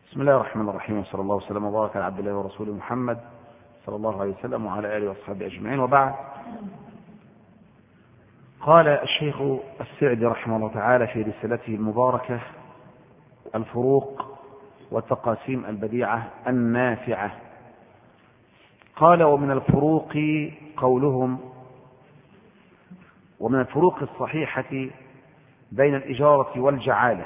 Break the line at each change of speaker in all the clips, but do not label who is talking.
بسم الله الرحمن الرحيم، وصلى الله وسلم وبارك على عبد الله ورسوله محمد صلى الله عليه وسلم وعلى آله وأصحابه أجمعين، وبعد. قال الشيخ السعدي رحمه الله تعالى في رسالته المباركة الفروق والتقاسيم البديعة النافعة، قال: ومن الفروق قولهم: ومن الفروق الصحيحة بين الإجارة والجعالة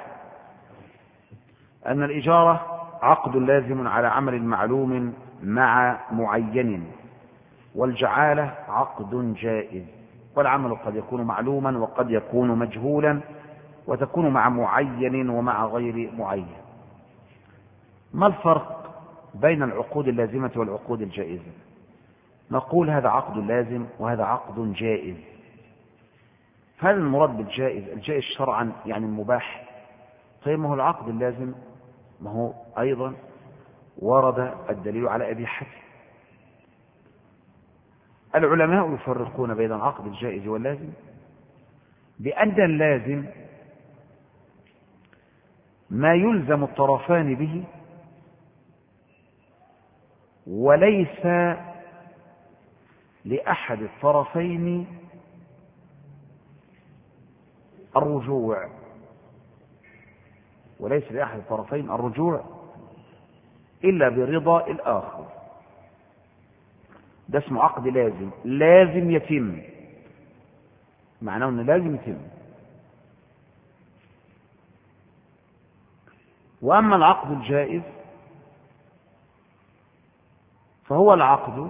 أن الإجارة عقد لازم على عمل معلوم مع معين، والجعالة عقد جائز، والعمل قد يكون معلوما وقد يكون مجهولا، وتكون مع معين ومع غير معين. ما الفرق بين العقود اللازمة والعقود الجائزة؟ نقول هذا عقد لازم وهذا عقد جائز. هذا المراد بالجائز، الجائز شرعا يعني المباح. طيب ما هو العقد اللازم؟ ما هو أيضا ورد الدليل على إباحته. العلماء يفرقون بين العقد الجائز واللازم بأن اللازم ما يلزم الطرفان به وليس لأحد الطرفين الرجوع، وليس لأحد الطرفين الرجوع إلا برضا الآخر. ده اسمه عقد لازم، لازم يتم، معناه أنه لازم يتم. وأما العقد الجائز فهو العقد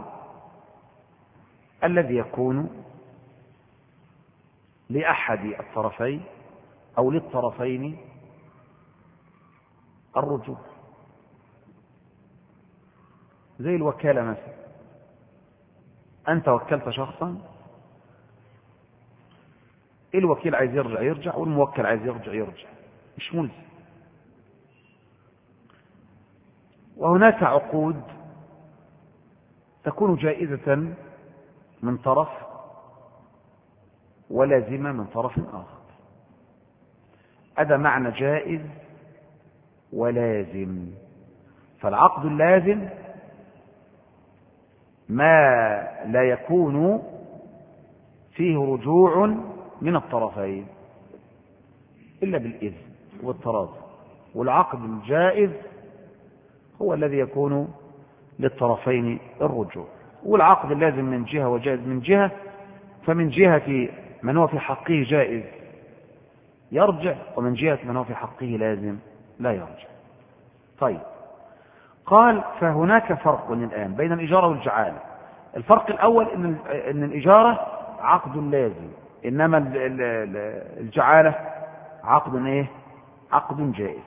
الذي يكون لأحد الطرفين أو للطرفين الرجوع، زي الوكالة مثلا. أنت وكلت شخصا، الوكيل عايز يرجع والموكل عايز يرجع، مش ملزم. وهناك عقود تكون جائزة من طرف ولازمة من طرف آخر. هذا معنى جائز ولازم. فالعقد اللازم ما لا يكون فيه رجوع من الطرفين إلا بالإذن والتراضي، والعقد الجائز هو الذي يكون للطرفين الرجوع. والعقد اللازم من جهة وجائز من جهة، فمن جهة من هو في حقه جائز يرجع، ومن جهة من هو في حقه لازم لا يرجع. طيب، قال: فهناك فرق الآن بين الإجارة والجعالة. الفرق الأول إن الإجارة عقد لازم، إنما الجعالة عقد إيه؟ عقد جائز.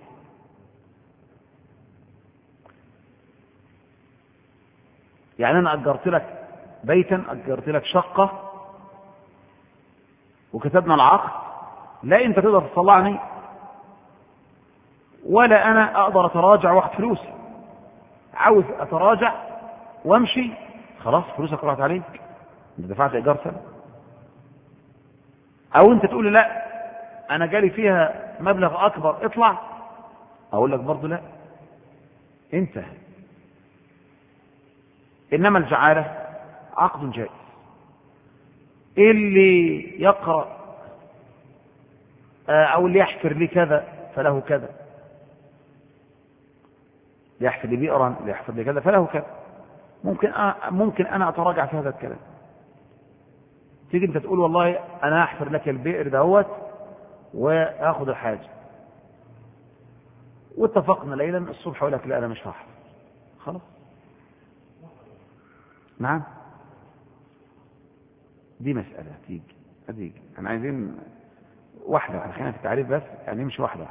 يعني أنا أجرت لك بيتا، أجرت لك شقة، وكتبنا العقد، لا أنت تقدر تطلعني ولا أنا أقدر أتراجع واخد فلوسي. عاوز أتراجع وامشي، خلاص فلوسك راحت عليك، انت دفعت إيجار سنة. أو أنت تقول لي لا أنا جالي فيها مبلغ أكبر اطلع، أقول لك برضو لا، انتهى. إنما الجعالة عقد جائز. اللي يقرأ أو اللي يحفر لي كذا فله كذا، يحفر لي بئرا، اللي يحفر لي كذا فله كذا. ممكن أنا أتراجع في هذا الكلام. تيجي أنت تقول والله أنا أحفر لك البئر دهوت وأخذ الحاجة، واتفقنا ليلا الصبح أقول لك لا أنا مش هحفر، خلاص. نعم، دي مسألة هتيجي. احنا عايزين واحدة، خلينا في التعريف بس، يعني نمشي واحدة.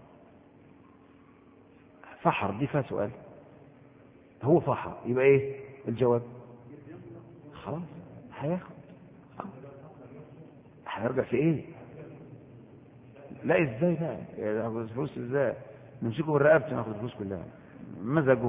فحر دي فيها سؤال، هو فحر يبقى ايه الجواب؟ خلاص هياخد، هيرجع في ايه؟ لا ازاي بقى ياخد فلوس؟ ازاي نمسكه بالرقبة ناخد الفلوس كلها؟ مزاجه.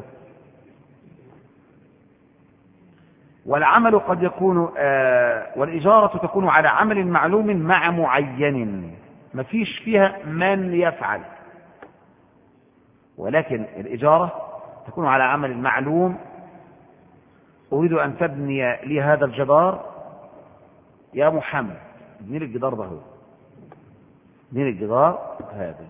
والعمل قد يكون والإجارة تكون على عمل معلوم مع معين، ما فيش فيها من يفعل. ولكن الإجارة تكون على عمل معلوم. أريد أن تبني لي هذا الجدار يا محمد، ابني لي الجدار ده، هو ابني لي الجدار هذا،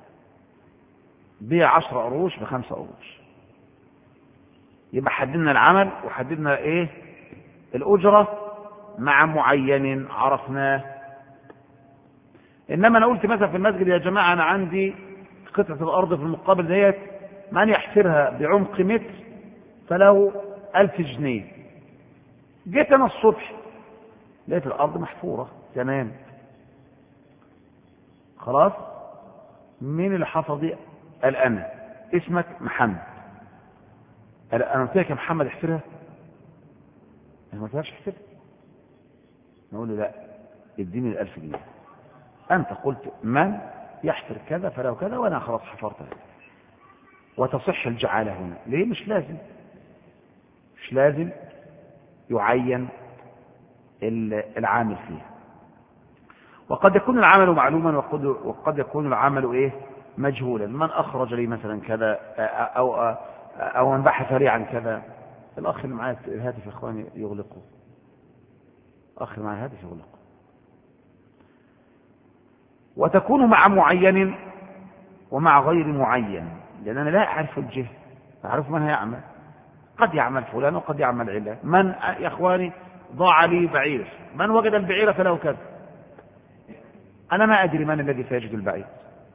بيع 10 قروش ب5 قروش. يبقى حددنا العمل وحددنا ايه الأجرة مع معين عرفناه. إنما أنا قلت مثلا في المسجد يا جماعة أنا عندي قطعة الأرض في المقابل ديت من يحفرها بعمق متر فله 1000 جنيه. جيت أنا الصبح لقيت الأرض محفورة تمام، خلاص مين اللي حفر دي؟ قال أنا. اسمك محمد. قال أنا قلت لك يا محمد احفرها؟ أنا ما قلتلكش احفرها. نقول له لا، اديني ال1000 جنيه. أنت قلت من يحفر كذا فله كذا وأنا خلاص حفرتها، وتصح الجعالة هنا. ليه؟ مش لازم يعين العامل فيها. وقد يكون العمل معلوما وقد يكون العمل ايه مجهولا. من اخرج لي مثلا كذا او من بحث لي عن كذا. الاخ اللي معاه الهاتف يا اخواني يغلقه، اخ اللي معاه الهاتف يغلقه. وتكون مع معين ومع غير معين، لان انا لا اعرف الجهه، اعرف من هيعمل. قد يعمل فلان وقد يعمل علان. من يا اخواني ضاع لي بعير، من وجد البعير فله كذا. أنا ما أدري من الذي سيجد البعير.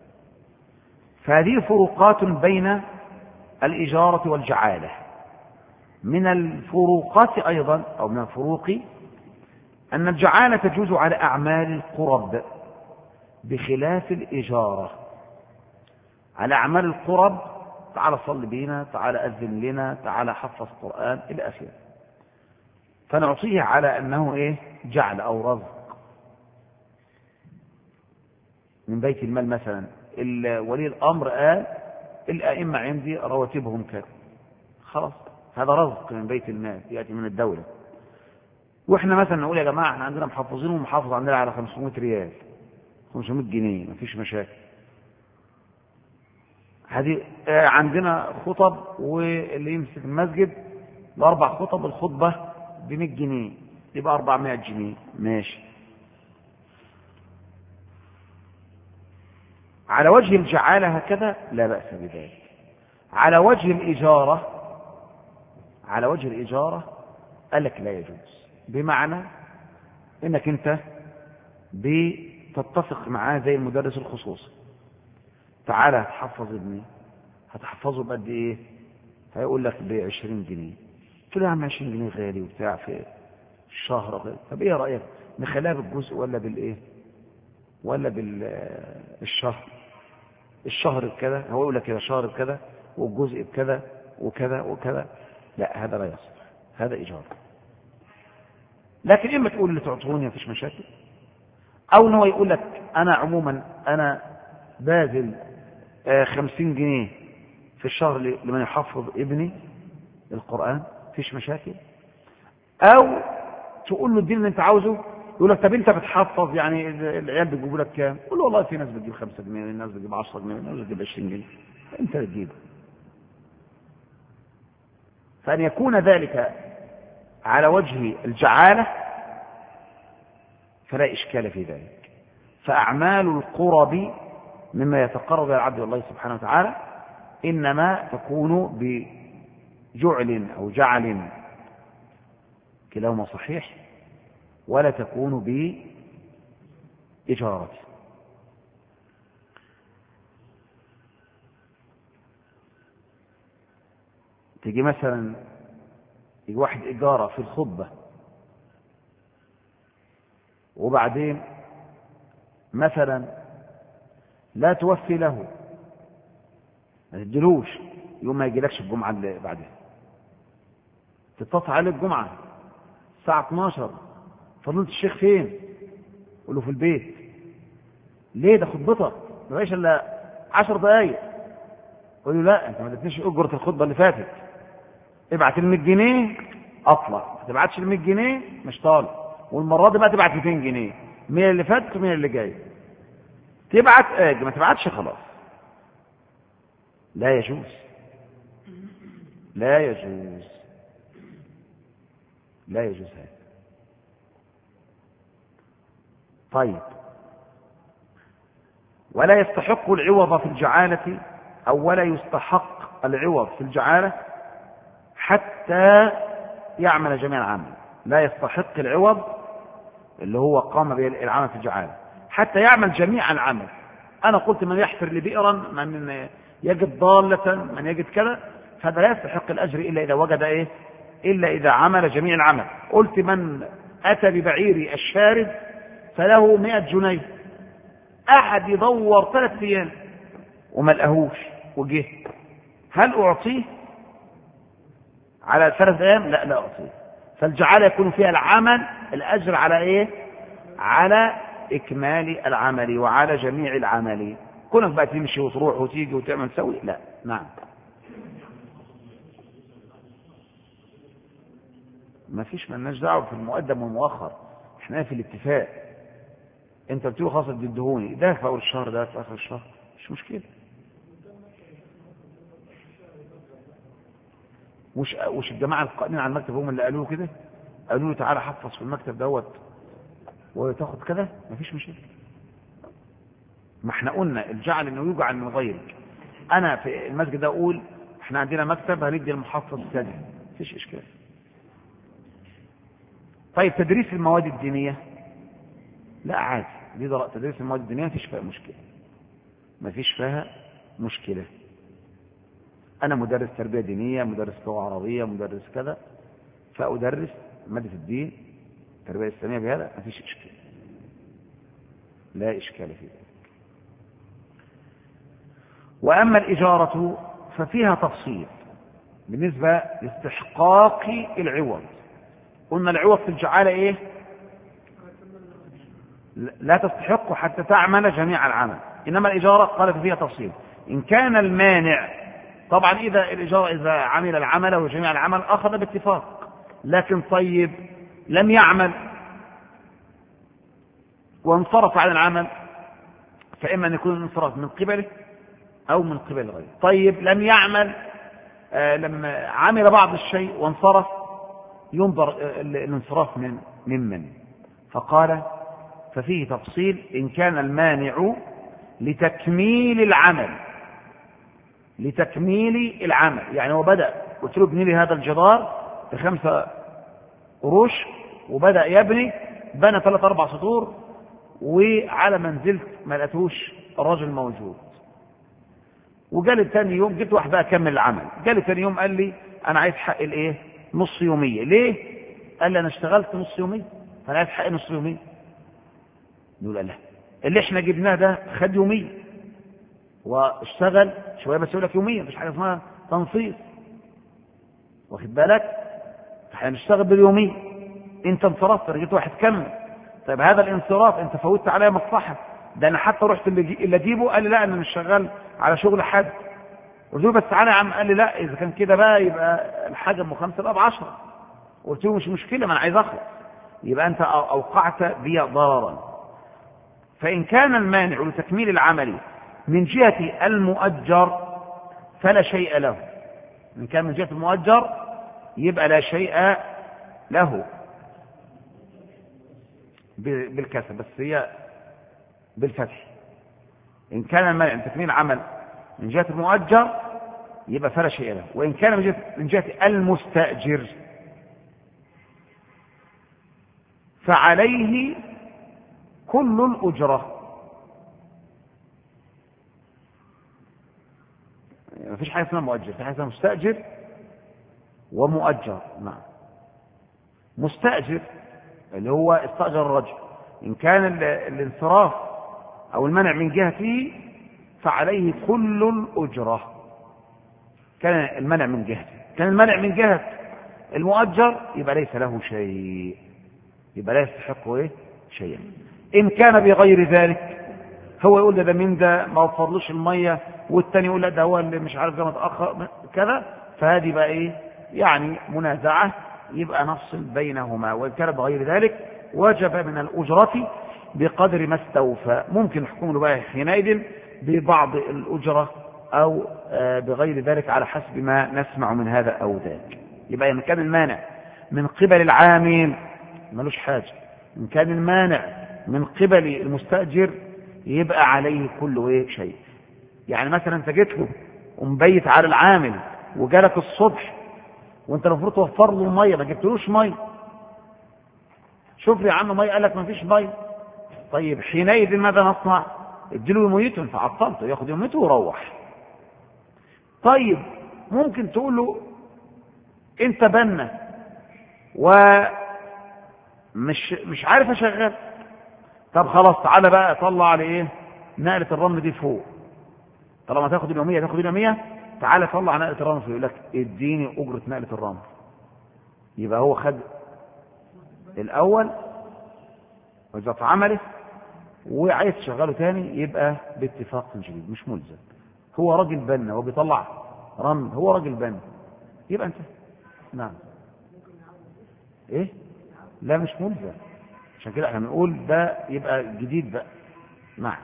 فهذه فروقات بين الإجارة والجعالة. من الفروقات أيضا أو من الفروق أن الجعالة تجوز على أعمال القرب بخلاف الإجارة. على أعمال القرب، تعال صل بينا، تعال أذن لنا، تعال حفظ قرآن إلى آخره، فنعطيه على أنه إيه جعل أو رزق من بيت المال. مثلا ولي الأمر قال الأئمة عندي رواتبهم كذا، خلاص هذا رزق من بيت المال يأتي من الدولة. وإحنا مثلا نقول يا جماعة احنا عندنا محافظين ومحافظ عندنا على 500 ريال 500 جنيه مفيش مشاكل. هذه عندنا خطب، واللي يمسك المسجد ب4 خطب الخطبة ب100 جنيه يبقى 400 جنيه ماشي. على وجه الجعالة هكذا لا بأس بذلك. على وجه الإجارة قال لك لا يجوز، بمعنى انك انت بتتفق معاه زي المدرس الخصوصي. تعالى هتحفظ ابني، هتحفظه بقد ايه؟ هيقول لك ب20 جنيه. قلت له يا عم 20 جنيه غالي وبتاع في الشهر غالي. طب ايه رأيك نخليها بالجزء ولا بالايه ولا بالشهر؟ الشهر بكذا، هو يقول لك كده شهر بكذا والجزء بكذا وكذا وكذا. لا هذا لا يصح، هذا إيجار. لكن إما تقول اللي تعطوني مفيش مشاكل، أو هو يقول لك أنا عموما أنا باذل 50 جنيه في الشهر لمن يحفظ ابني القرآن مفيش مشاكل. أو تقول له الدين اللي أنت عاوزه، يقول لك طب أنت بتحفظ يعني العيال بيجيبوا لك كام؟ قول له والله في ناس بتجيب 5 جنيه، الناس بتجيب 10 جنيه، الناس بتجيب 20 جنيه، أنت بتجيبه. فأن يكون ذلك على وجه الجعالة فلا إشكال في ذلك. فأعمال القرب مما يتقرب إلى العبد الله سبحانه وتعالى إنما تكون بجعل أو جعل، كلاهما صحيح، ولا تكون بإجارة. تيجي مثلا يجي واحد إجارة في الخطبة، وبعدين مثلا لا توفي له، ما تديلوش، يوم ما يجيلكش الجمعة اللي بعدها، تتصل عليه الجمعة الساعة 12، فضيلة الشيخ فين؟ قول له في البيت. ليه؟ ده خطبتك ما بقاش الا 10 دقايق. قول له لا انت ما اديتنيش اجرة الخطبة اللي فاتت، ابعت ال 100 جنيه اطلع، ما تبعتش ال 100 جنيه مش طالع، والمرة دي بقى تبعت 200 جنيه، 100 اللي فاتت و100 اللي جاي. تبعت اجي، ما تبعتش خلاص. لا يجوز، لا يجوز، لا يجوز هذا. طيب، ولا يستحق العوض في الجعالة، أو ولا يستحق العوض في الجعالة حتى يعمل جميع العمل. لا يستحق العوض اللي هو قام بالعمل في الجعالة حتى يعمل جميع العمل. أنا قلت من يحفر لبئرا، من يجد ضالة، من يجد كذا، فهذا لا يستحق الأجر إلا إذا وجد إيه؟ إلا إذا عمل جميع العمل. قلت من أتى ببعير الشارد فله 100 جنيه. أحد يدور 3 أيام وما لقاهوش وجه، هل أعطيه على 3 أيام؟ لا، لا أعطيه. فالجعالة يكون فيها العمل، الأجر على إيه؟ على إكمال العمل وعلى جميع العمل. كونك بقى تمشي وتروح وتيجي وتعمل تسوي، لا. نعم، ما فيش، مالناش دعوه في المقدم والمؤخر، احنا في الاتفاق. انت بتقول خلاص تدهوني، ده في اول الشهر، ده في اخر الشهر، مش مشكله. مش الجماعه القائمين على المكتب هم اللي قالوا كده؟ قالوا له تعالى حفظ في المكتب دوت وتاخد كذا، ما فيش مشكله. ما احنا قلنا الجعل انه يجعل من غيرك. انا في المسجد ده اقول احنا عندنا مكتب هندي المحفظ كذا، ما فيش اشكال. طيب، تدريس المواد الدينيه، لا عادي، دي تدريس المواد الدينيه ما فيش فيها مشكله، ما فيش فيها مشكله. انا مدرس تربيه دينيه، مدرس لغه عربيه، مدرس كذا، فادرس ماده الدين، التربيه الاسلاميه، بهذا ما فيش اشكال، لا اشكال في ذلك. واما الاجاره ففيها تفصيل بالنسبه لاستحقاق العوض. قلنا العوض في الجعاله ايه؟ لا تستحق حتى تعمل جميع العمل. انما الاجاره قال فيها تفصيل. ان كان المانع، طبعا اذا الاجاره اذا عمل العمل وجميع العمل اخذ باتفاق، لكن طيب لم يعمل وانصرف عن العمل، فاما ان يكون الانصراف من قبله او من قبل غيره. طيب لم يعمل، لما عمل بعض الشيء وانصرف، ينظر الانصراف ممن. فقال ففيه تفصيل. إن كان المانع لتكميل العمل، لتكميل العمل، يعني هو بدأ، قلت له ابني لي هذا الجدار ب5 قروش، وبدأ يبني، بنى 3-4 سطور، وعلى ما نزلت ما لقيتوش الراجل موجود. وجالي ثاني يوم، جيت واحد بقى اكمل العمل، جالي ثاني يوم قال لي انا عايز حق الايه؟ نص يوميه. ليه؟ قال لي انا اشتغلت نص يوميه فانا عايز حق نص يوميه. نقول لا، اللي احنا جبناه ده خد يوميه واشتغل شويه، بس يقول لك يوميه، مفيش حاجه اسمها تنصيص، واخد بالك؟ احنا نشتغل باليوميه. انت انصرفت، رجعت واحد كمل. طيب هذا الانصراف انت فوتت عليا مصلحه، ده انا حتى رحت اللي اجيبه قال لي لا انا مش شغال على شغل حد. قلت له بس تعالى يا عم، قال لي لا اذا كان كده بقى يبقى الحاجه ام 5 بقى ب10. قلت له مش مشكله، ما انا عايز اخلص. يبقى انت اوقعت بي ضررا. فان كان المانع لتكميل العمل من جهه المؤجر فلا شيء له. ان كان من جهه المؤجر يبقى لا شيء له بالكسر، بس هي بالفتح. إن كان المانع من تكميل العمل من جهة المؤجر يبقى فلا شيء له. وإن كان من جهة المستأجر فعليه كل الأجرة. ما فيش حاجة اسمها مؤجر، في حاجة اسمها مستأجر ومؤجر. نعم، مستأجر اللي هو استأجر الرجل، إن كان الانصراف أو المنع من جهته فعليه كل الأجرة. كان المنع من جهته، كان المنع من جهة المؤجر يبقى ليس له شيء، يبقى لا يستحق ايه؟ شيئا. إن كان بغير ذلك، هو يقول ده من ده ما وفرلوش المية، والتاني يقول لا ده هو اللي مش عارف ده متأخر كذا، فهذه بقى ايه؟ يعني منازعة، يبقى نفصل بينهما. وإن كان بغير ذلك وجب من الأجرة بقدر ما استوفى. ممكن نحكم له بقى حينئذ ببعض الأجرة أو بغير ذلك على حسب ما نسمع من هذا أو ذاك. يبقى إن كان المانع من قبل العامل ملوش حاجة، إن كان المانع من قبل المستأجر يبقى عليه كل شيء. يعني مثلا انت جيت له ومبيت على العامل وجالك الصبح وانت المفروض توفر له الميه، ما جبتلوش ميه، شوف لي يا عم ميه، قال لك ما فيش ميه. طيب حينئذ ماذا نصنع؟ اديله يوميته، انت عطلته، ياخد يوميته ويروح. طيب ممكن تقول له انت بنا ومش عارف اشغل، طب خلاص تعالى بقى طلع لي ايه نقله الرمل دي فوق، طالما تاخد اليوميه تعالى طلع نقله الرمل فوق، يقول لك اديني اجره نقله الرمل. يبقى هو خد الاول واذا اتعملت وعايز تشغله تاني يبقى باتفاق جديد مش ملزم. هو راجل بنا وبيطلع رمل، هو راجل بنا، يبقى انت نعم ايه لا مش ملزم. عشان كده احنا بنقول ده يبقى جديد بقى. نعم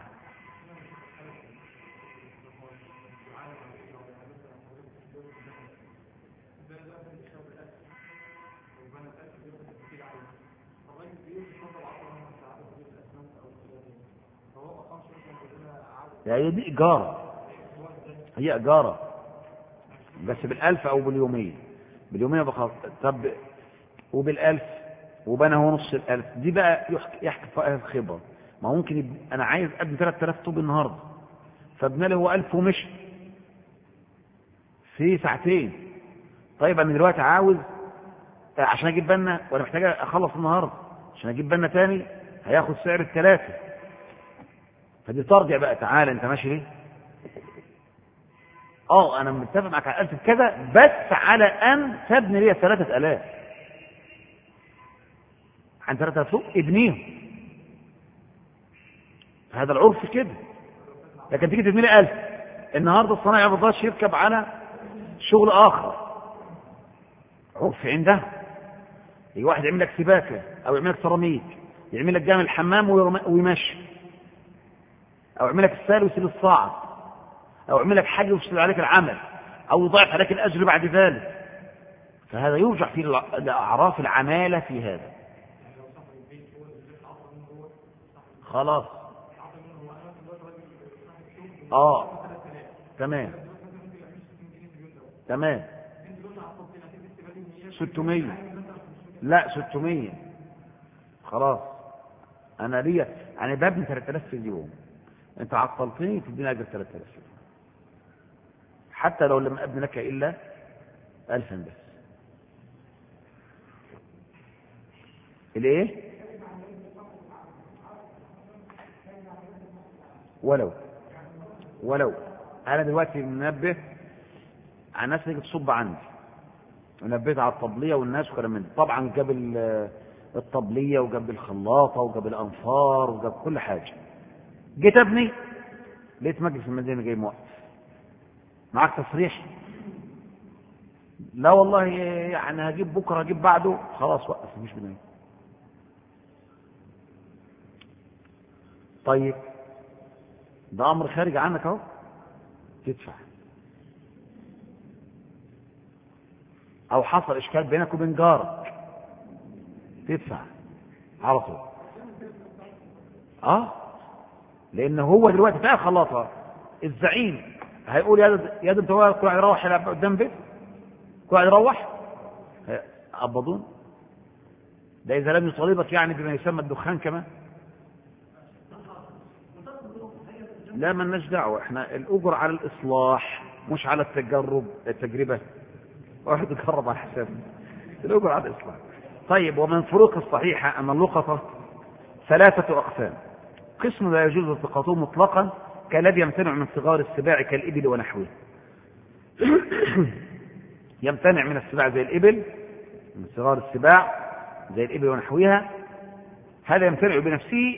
يعني دي إيجارة، هي إيجارة بس بالألف أو باليومية، باليومية بخاص. طب وبالألف وبنى هو نص الألف، دي بقى يحكي فيها الخبرة. ما ممكن أنا عايز أبني 3000 طوب النهاردة، فابنى له هو 1000 ومشي في ساعتين. طيب أنا دلوقتي عاوز عشان أجيب بنا وأنا محتاج أخلص النهاردة، عشان أجيب بنا تاني هياخد سعر الثلاثة، فدي ترجع بقى تعالى أنت ماشي ليه؟ أنا متفق معك على 1000 كذا، بس على أن تبني لي 3000 عن 3000 طوب ابنيهم. هذا العرف كده. لكن تيجي تبني لي 1000 النهارده الصنايعي ما رضاش يركب على شغل آخر، عرف عنده. يجي واحد يعمل لك سباكة أو يعمل لك سيراميك، يعمل لك جامع الحمام ويمشي، أو يعمل لك السائل ويسيل الصاعد، أو يعمل لك حاجة ويفسد عليك العمل، أو يضاعف عليك الأجر بعد ذلك. فهذا يرجع في الأعراف العمالة في هذا. خلاص تمام 600 لا 600 خلاص. أنا ليا أنا ببني 3000 في اليوم، أنت عطلتني تديني أجر 3000 حتى لو لم أبني لك إلا 1000 بس. الإيه؟ ولو أنا دلوقتي منبه على الناس اللي تصب عندي، ونبهت على الطبلية والناس وكلام من ده. طبعا جاب الطبلية وجاب الخلاطة وجاب الأنفار وجاب كل حاجة. جيت ابني لقيت مجلس المدينة جاي موقف، معاك تصريح؟ لا والله يعني هجيب بكرة هجيب بعده. خلاص وقف مش بناء. طيب ده أمر خارج عنك اهو، تدفع. أو حصل إشكال بينك وبين جارك تدفع على طول. لأن هو دلوقتي فيها خلاطة، الزعيم هيقول يا ده انت كل واحد يروح يلعب قدام بيت، كل واحد يروح قبضون. ده إذا لم يطالبك يعني بما يسمى الدخان كمان. لا مالناش دعوة، احنا الأجر على الإصلاح مش على التجربة. واحد يجرب على حسابه، الأجر على الإصلاح. طيب ومن فروق الصحيحة أن اللقطة 3 أقسام. قسم لا يجوز التقاطه مطلقا كالذي يمتنع من صغار السباع كالإبل ونحوه. يمتنع من السباع زي الإبل، من صغار السباع زي الإبل ونحوها، هذا يمتنع بنفسه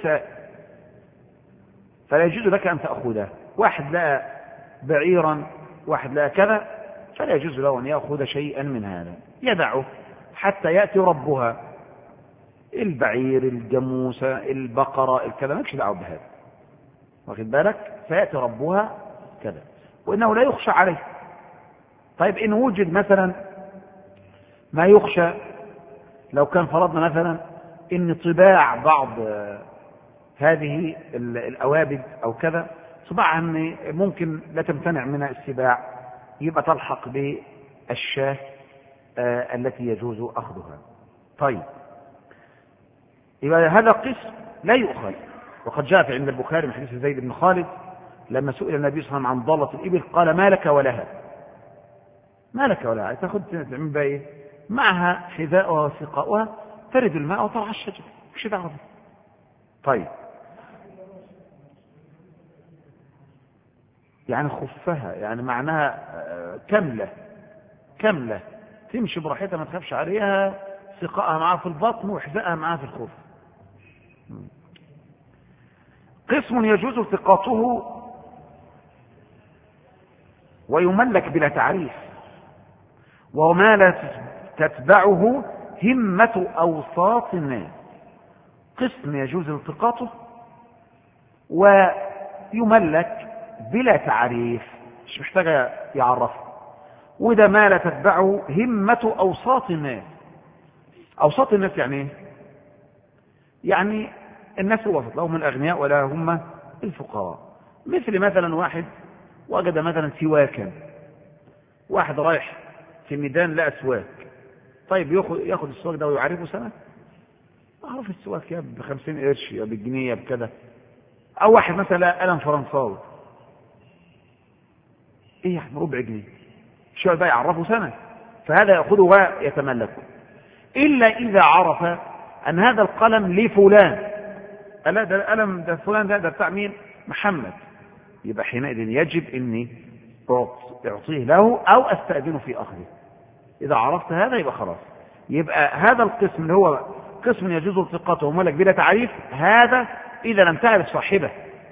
فلا يجوز لك أن تأخذه. واحد لا بعيرا، واحد لا كذا، فلا يجوز له أن يأخذ شيئا من هذا، يدعه حتى يأتي ربها. البعير، الجاموسة، البقرة، الكذا مالكش دعوه بهذا، واخد بالك؟ فيأتي ربها كذا. وإنه لا يخشى عليه. طيب إن وجد مثلا ما يخشى، لو كان فرضنا مثلا إن طباع بعض هذه الأوابد أو كذا طباعها ممكن لا تمتنع من السباع، يبقى تلحق بالشاة التي يجوز أخذها. طيب يبقى هذا قسم لا يؤخذ. وقد جاء في عند البخاري من حديث زيد بن خالد لما سئل النبي صلى الله عليه وسلم عن ضالة الإبل قال ما لك ولها، ما لك ولها، تأخذ من بايه معها حذاؤها وسقاؤها ترد الماء وترعى الشجر، مش دعوة. طيب يعني خفها، يعني معناها كاملة تمشي براحتها ما تخافش عليها، سقاءها معها في البطن وحذاءها معها في الخف. قسم يجوز التقاطه ويملك بلا تعريف، وما لا تتبعه همة أوساط الناس. قسم يجوز التقاطه ويملك بلا تعريف، مش محتاج يعرفه، وده ما لا تتبعه همة أوساط الناس. أوساط الناس يعني ايه؟ يعني الناس الوسط، لا هم الأغنياء ولا هم الفقراء. مثل مثلا واحد وجد مثلا سواكا، واحد رايح في الميدان لقى سواك، طيب ياخد السواك ده ويعرفه سنة؟ معروف السواك يا ب50 قرش يا بالجنيه يا بكذا. أو واحد مثلا لقى قلم فرنساوي، ايه يعني ربع جنيه، شو بقى يعرفه سنة؟ فهذا يأخذه ويتملكه، إلا إذا عرف أن هذا القلم لفلان، لا ده القلم ده فلان ده بتاع مين؟ محمد، يبقى حينئذ يجب إني أعطيه له أو أستأذنه في أخذه. إذا عرفت هذا يبقى خلاص. يبقى هذا القسم اللي هو قسم يجوز التقاطه وملك بلا تعريف، هذا إذا لم تعرف صاحبه.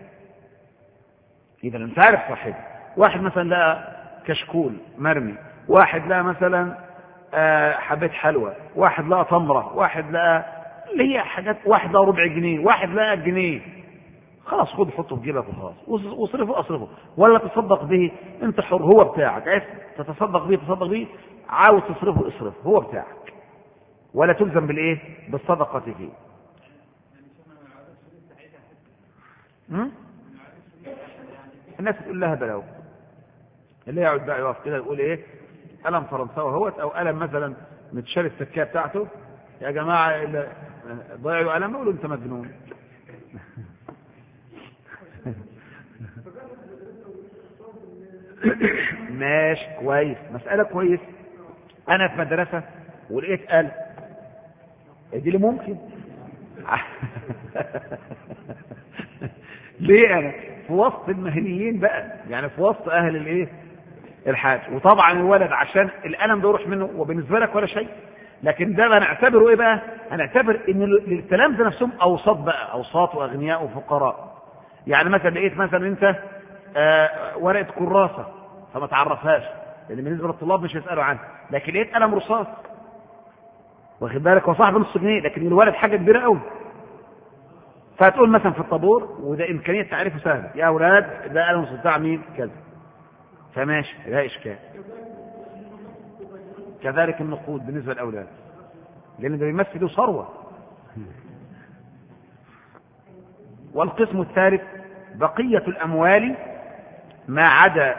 إذا لم تعرف صاحبه، واحد مثلا لقى كشكول مرمي، واحد لقى مثلا حبات حلوى، واحد لقى تمرة، واحد لقى اللي هي حاجات، واحد لقى ربع جنيه، واحد لقى جنيه، خلاص خد حطه في جيبك وخلاص، واصرفه اصرفه، ولا تصدق به، انت حر، هو بتاعك، عايز تتصدق به تصدق به، عاوز تصرفه اصرفه، هو بتاعك، ولا تلزم بالايه؟ بالصدقة فيه. الناس تقول لها بلاو، اللي يقعد بقى يقف كده يقول ايه؟ قلم فرنساوي اهوت، او قلم مثلا متشال السكايه بتاعته، يا جماعه ضيعوا قلم، يقولوا انت مجنون. ماشي كويس، مسألة كويس. أنا في مدرسة ولقيت قلم، دي اللي ممكن. ليه؟ أنا في وسط المهنيين بقى، يعني في وسط أهل الإيه؟ الحاج، وطبعا الولد عشان القلم ده يروح منه، وبالنسبة لك ولا شيء، لكن ده هنعتبره إيه بقى؟ هنعتبر إن الكلام ده نفسهم أوساط بقى، أوساط وأغنياء وفقراء. يعني مثلا لقيت مثلا أنت ورقة كراسة فما تعرفهاش، لأن بالنسبة للطلاب مش هيسألوا عنها، لكن لقيت قلم رصاص، واخد بالك، هو صاحب نص جنيه، لكن الولد حاجة كبيرة قوي، فهتقول مثلا في الطابور، وده إمكانية تعريفه سهلة، يا أولاد ده قلم بتاع مين كذا، فماشي لا إشكال. كذلك النقود بالنسبة للأولاد، لأن ده بيمثل له ثروة. والقسم الثالث بقية الأموال ما عدا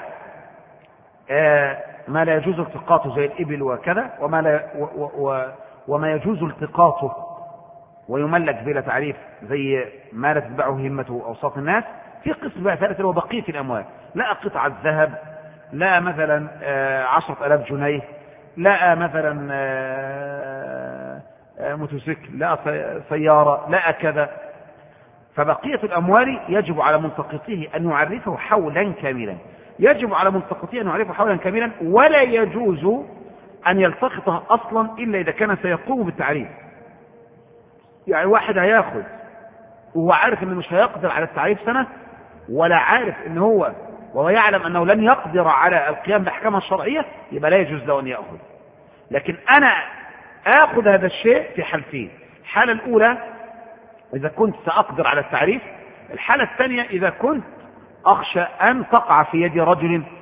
ما لا يجوز التقاطه زي الإبل وكذا، وما يجوز التقاطه ويملك بلا تعريف زي ما لا تتبعه همته أوساط الناس. في قسم بقى ثالث هو بقية الأموال، لا قطعة ذهب، لا مثلا 10,000 جنيه، لا مثلا موتوسيكل، لا سيارة، لا كذا. فبقية الأموال يجب على ملتقطيه أن يعرفه حولا كاملا، يجب على ملتقطيه أن يعرفه حولا كاملا، ولا يجوز أن يلتقطه أصلا إلا إذا كان سيقوم بالتعريف. يعني واحد هياخد وهو عارف أنه مش هيقدر على التعريف سنة، ولا عارف أنه وهو يعلم أنه لن يقدر على القيام بأحكامها الشرعية، يبقى لا يجوز له أن يأخذ. لكن أنا آخذ هذا الشيء في حالتين: الحالة الأولى إذا كنت سأقدر على التعريف، الحالة الثانية إذا كنت أخشى أن تقع في يد رجل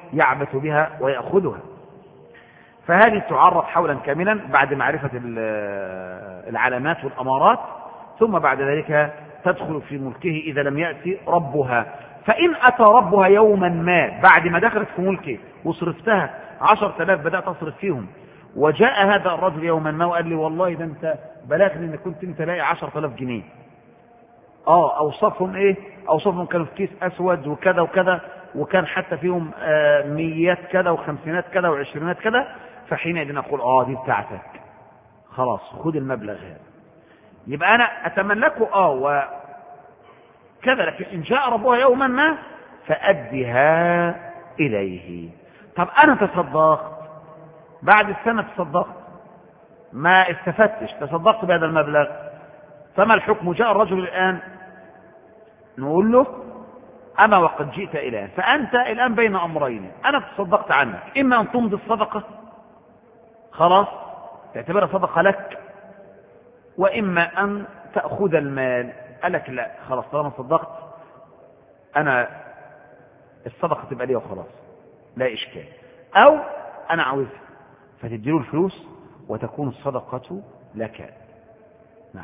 يعبث بها ويأخذها. فهذه تعرض حولا كاملا بعد معرفة العلامات والأمارات، ثم بعد ذلك تدخل في ملكه إذا لم يأتي ربها. فإن أتى ربها يوما ما بعد ما دخلت في ملكه وصرفتها 10,000 بدأت أصرف فيهم، وجاء هذا الرجل يوما ما وقال لي والله ده أنت بلغني إن كنت أنت لاقي 10,000 جنيه. أوصفهم إيه؟ أوصفهم كانوا في كيس أسود وكذا وكذا، وكان حتى فيهم ميات كذا وخمسينات كذا وعشرينات كذا. فحينئذ نقول دي بتاعتك، خلاص خد المبلغ هذا. يبقى أنا أتملكه وكذا، لكن إن جاء ربها يوما ما فأدها إليه. طب أنا تصدقت بعد السنة، تصدقت ما استفدتش، تصدقت بهذا المبلغ، فما الحكم؟ جاء الرجل الآن نقول له أما وقد جئت إلى، فأنت الآن بين أمرين، أنا تصدقت عنك، إما أن تمضي الصدقة خلاص تعتبرها صدقة لك، وإما أن تأخذ المال. قال لك لا خلاص طالما صدقت أنا الصدقة تبقى لي وخلاص لا إشكال، أو أنا عاوزها فتديله الفلوس وتكون الصدقة لك. نعم.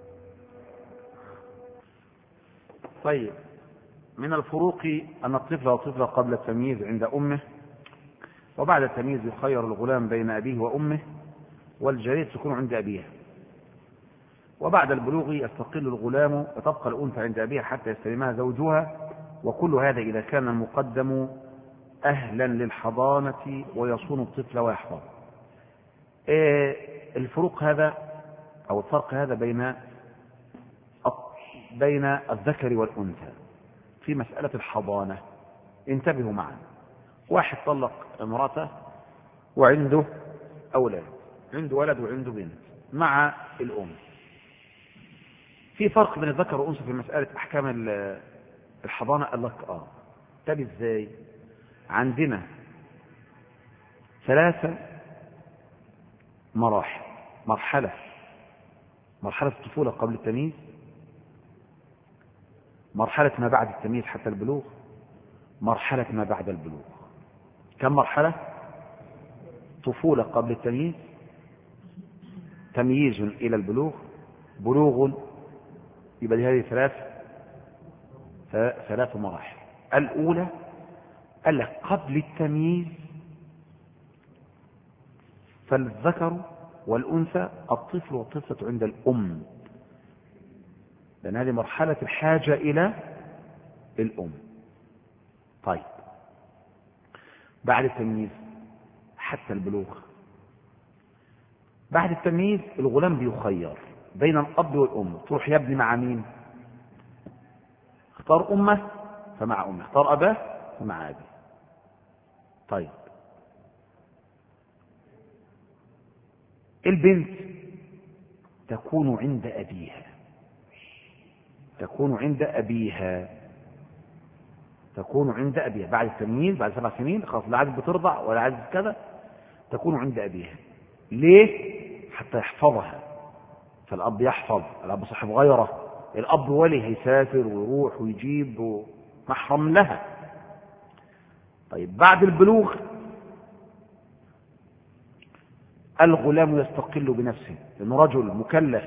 طيب، من الفروق أن الطفل وطفلة قبل التمييز عند أمه، وبعد التمييز يخير الغلام بين أبيه وأمه، والجارية تكون عند أبيها، وبعد البلوغ يستقل الغلام وتبقى الأنثى عند أبيها حتى يستلمها زوجها، وكل هذا إذا كان المقدم أهلا للحضانة ويصون الطفل ويحفظه. الفروق هذا أو الفرق هذا بين الذكر والأنثى في مسألة الحضانة. انتبهوا معا، واحد طلق امرأته وعنده أولاد، عنده ولد وعنده بنت مع الأم. في فرق بين الذكر والأنثى في مسألة أحكام الحضانة. قال لك طب ازاي؟ عندنا 3 مراحل. مرحلة الطفولة قبل التمييز، مرحلة ما بعد التمييز حتى البلوغ، مرحلة ما بعد البلوغ. كم مرحلة؟ طفولة قبل التمييز، تمييز إلى البلوغ، بلوغ، يبقى هذه 3 مراحل. الأولى قال لك قبل التمييز فالذكر والأنثى الطفل والطفلة عند الأم، لأن هذه مرحلة الحاجة إلى الأم. طيب، بعد التمييز حتى البلوغ، بعد التمييز الغلام بيخير بين الأب والأم، تروح يا ابني مع مين؟ اختار أمه فمع أمه، اختار أباه فمع أبيه. طيب، البنت تكون عند أبيها، تكون عند أبيها بعد التمييز، بعد 7 سنين خلاص لا عاد بترضع ولا عاد كذا، تكون عند أبيها. ليه؟ حتى يحفظها، فالأب يحفظ، الأب صاحب غيره، الأب ولي هيسافر ويروح ويجيب محرم لها. طيب، بعد البلوغ الغلام يستقل بنفسه لأنه رجل مكلف،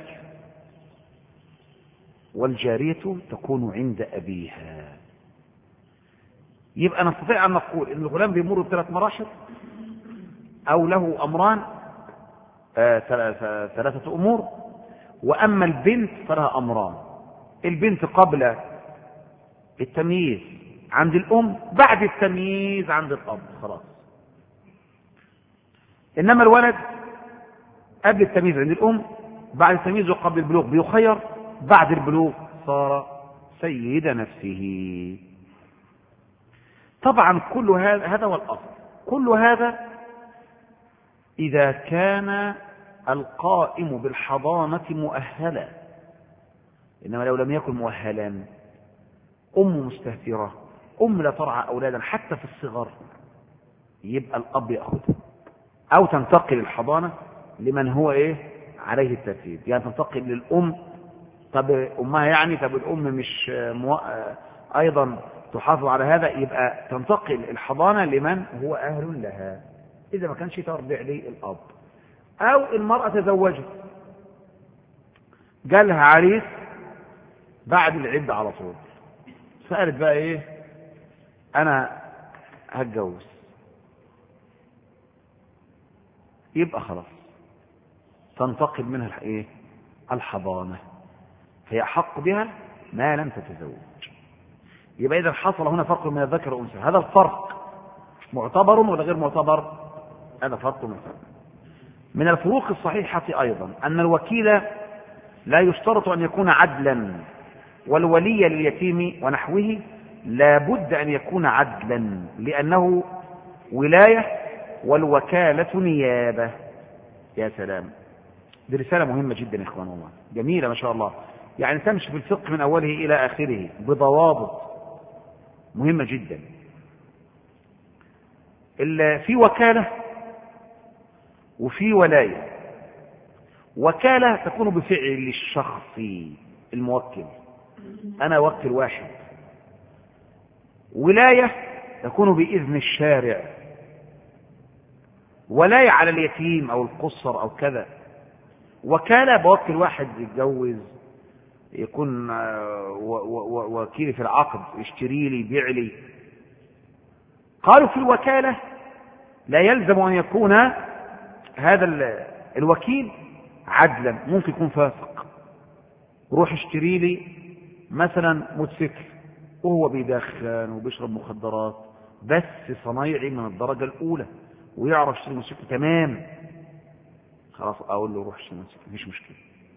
والجارية تكون عند أبيها. يبقى نستطيع أن نقول إن الغلام بيمر ب3 مراحل أو له أمران، 3 أمور، وأما البنت فلها أمران. البنت قبل التمييز عند الأم، بعد التمييز عند الأب خلاص. إنما الولد قبل التمييز عند الأم، بعد التمييز وقبل البلوغ بيخير، بعد البلوغ صار سيد نفسه. طبعا كل هذا والأصل، كل هذا إذا كان القائم بالحضانة مؤهلا. إنما لو لم يكن مؤهلا، أم مستهترة، أم لا ترعى أولادا حتى في الصغر، يبقى الأب يأخذها، أو تنتقل الحضانة لمن هو عليه الترتيب، يعني تنتقل للأم. طب أمها يعني، طب الأم مش أيضا تحافظ على هذا، يبقى تنتقل الحضانة لمن هو أهل لها، إذا ما كانش ترضع لي الأب. أو المرأة تزوجت جالها عريس بعد العدة على طول، سألت بقى إيه، أنا هتجوز، يبقى خلاص تنتقل منها إيه؟ الحضانة، هي أحق بها ما لم تتزوج. يبقى إذا حصل هنا فرق من الذكر والأنثى، هذا الفرق معتبر ولا غير معتبر؟ هذا فرق من الفروق الصحيحة أيضا أن الوكيل لا يشترط أن يكون عدلا، والولي لليتيم ونحوه لا بد أن يكون عدلا، لأنه ولاية والوكالة نيابة. يا سلام، دي رسالة مهمة جدا يا إخوان، الله جميلة ما شاء الله، يعني تمشي في الفقه من أوله إلى آخره بضوابط مهمة جدا. في وكالة وفي ولاية. وكالة تكون بفعل الشخص الموكل، أنا أوكل واحد. ولاية تكون بإذن الشارع، ولاية على اليتيم أو القصر أو كذا. وكالة بوكل واحد يتجوز، يكون وكيلي في العقد، يشتري لي يبيع لي. قالوا في الوكالة لا يلزم أن يكون هذا الوكيل عدلا، ممكن يكون فاسق، روح اشتري لي مثلا موتوسيكل وهو بيدخن وبيشرب مخدرات، بس صنايعي من الدرجة الأولى ويعرف يشتري موتوسيكل تمام، خلاص أقول له روح اشتري موتوسيكل مفيش مشكلة.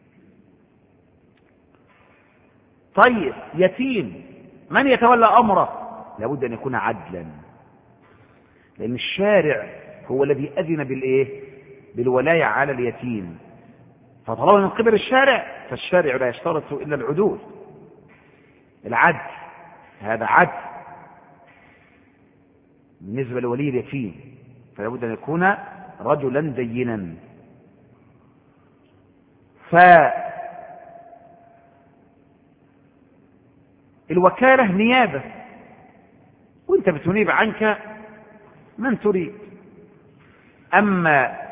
طيب يتيم من يتولى أمره؟ لابد أن يكون عدلا، لأن الشارع هو الذي أذن بالإيه؟ بالولاية على اليتيم. فطالما من قبل الشارع فالشارع لا يشترط إلا العدول، العدل، هذا عدل بالنسبة لولي اليتيم، فلا بد أن يكون رجلا دينا. فالوكالة نيابة، وانت بتنيب عنك من تريد. أما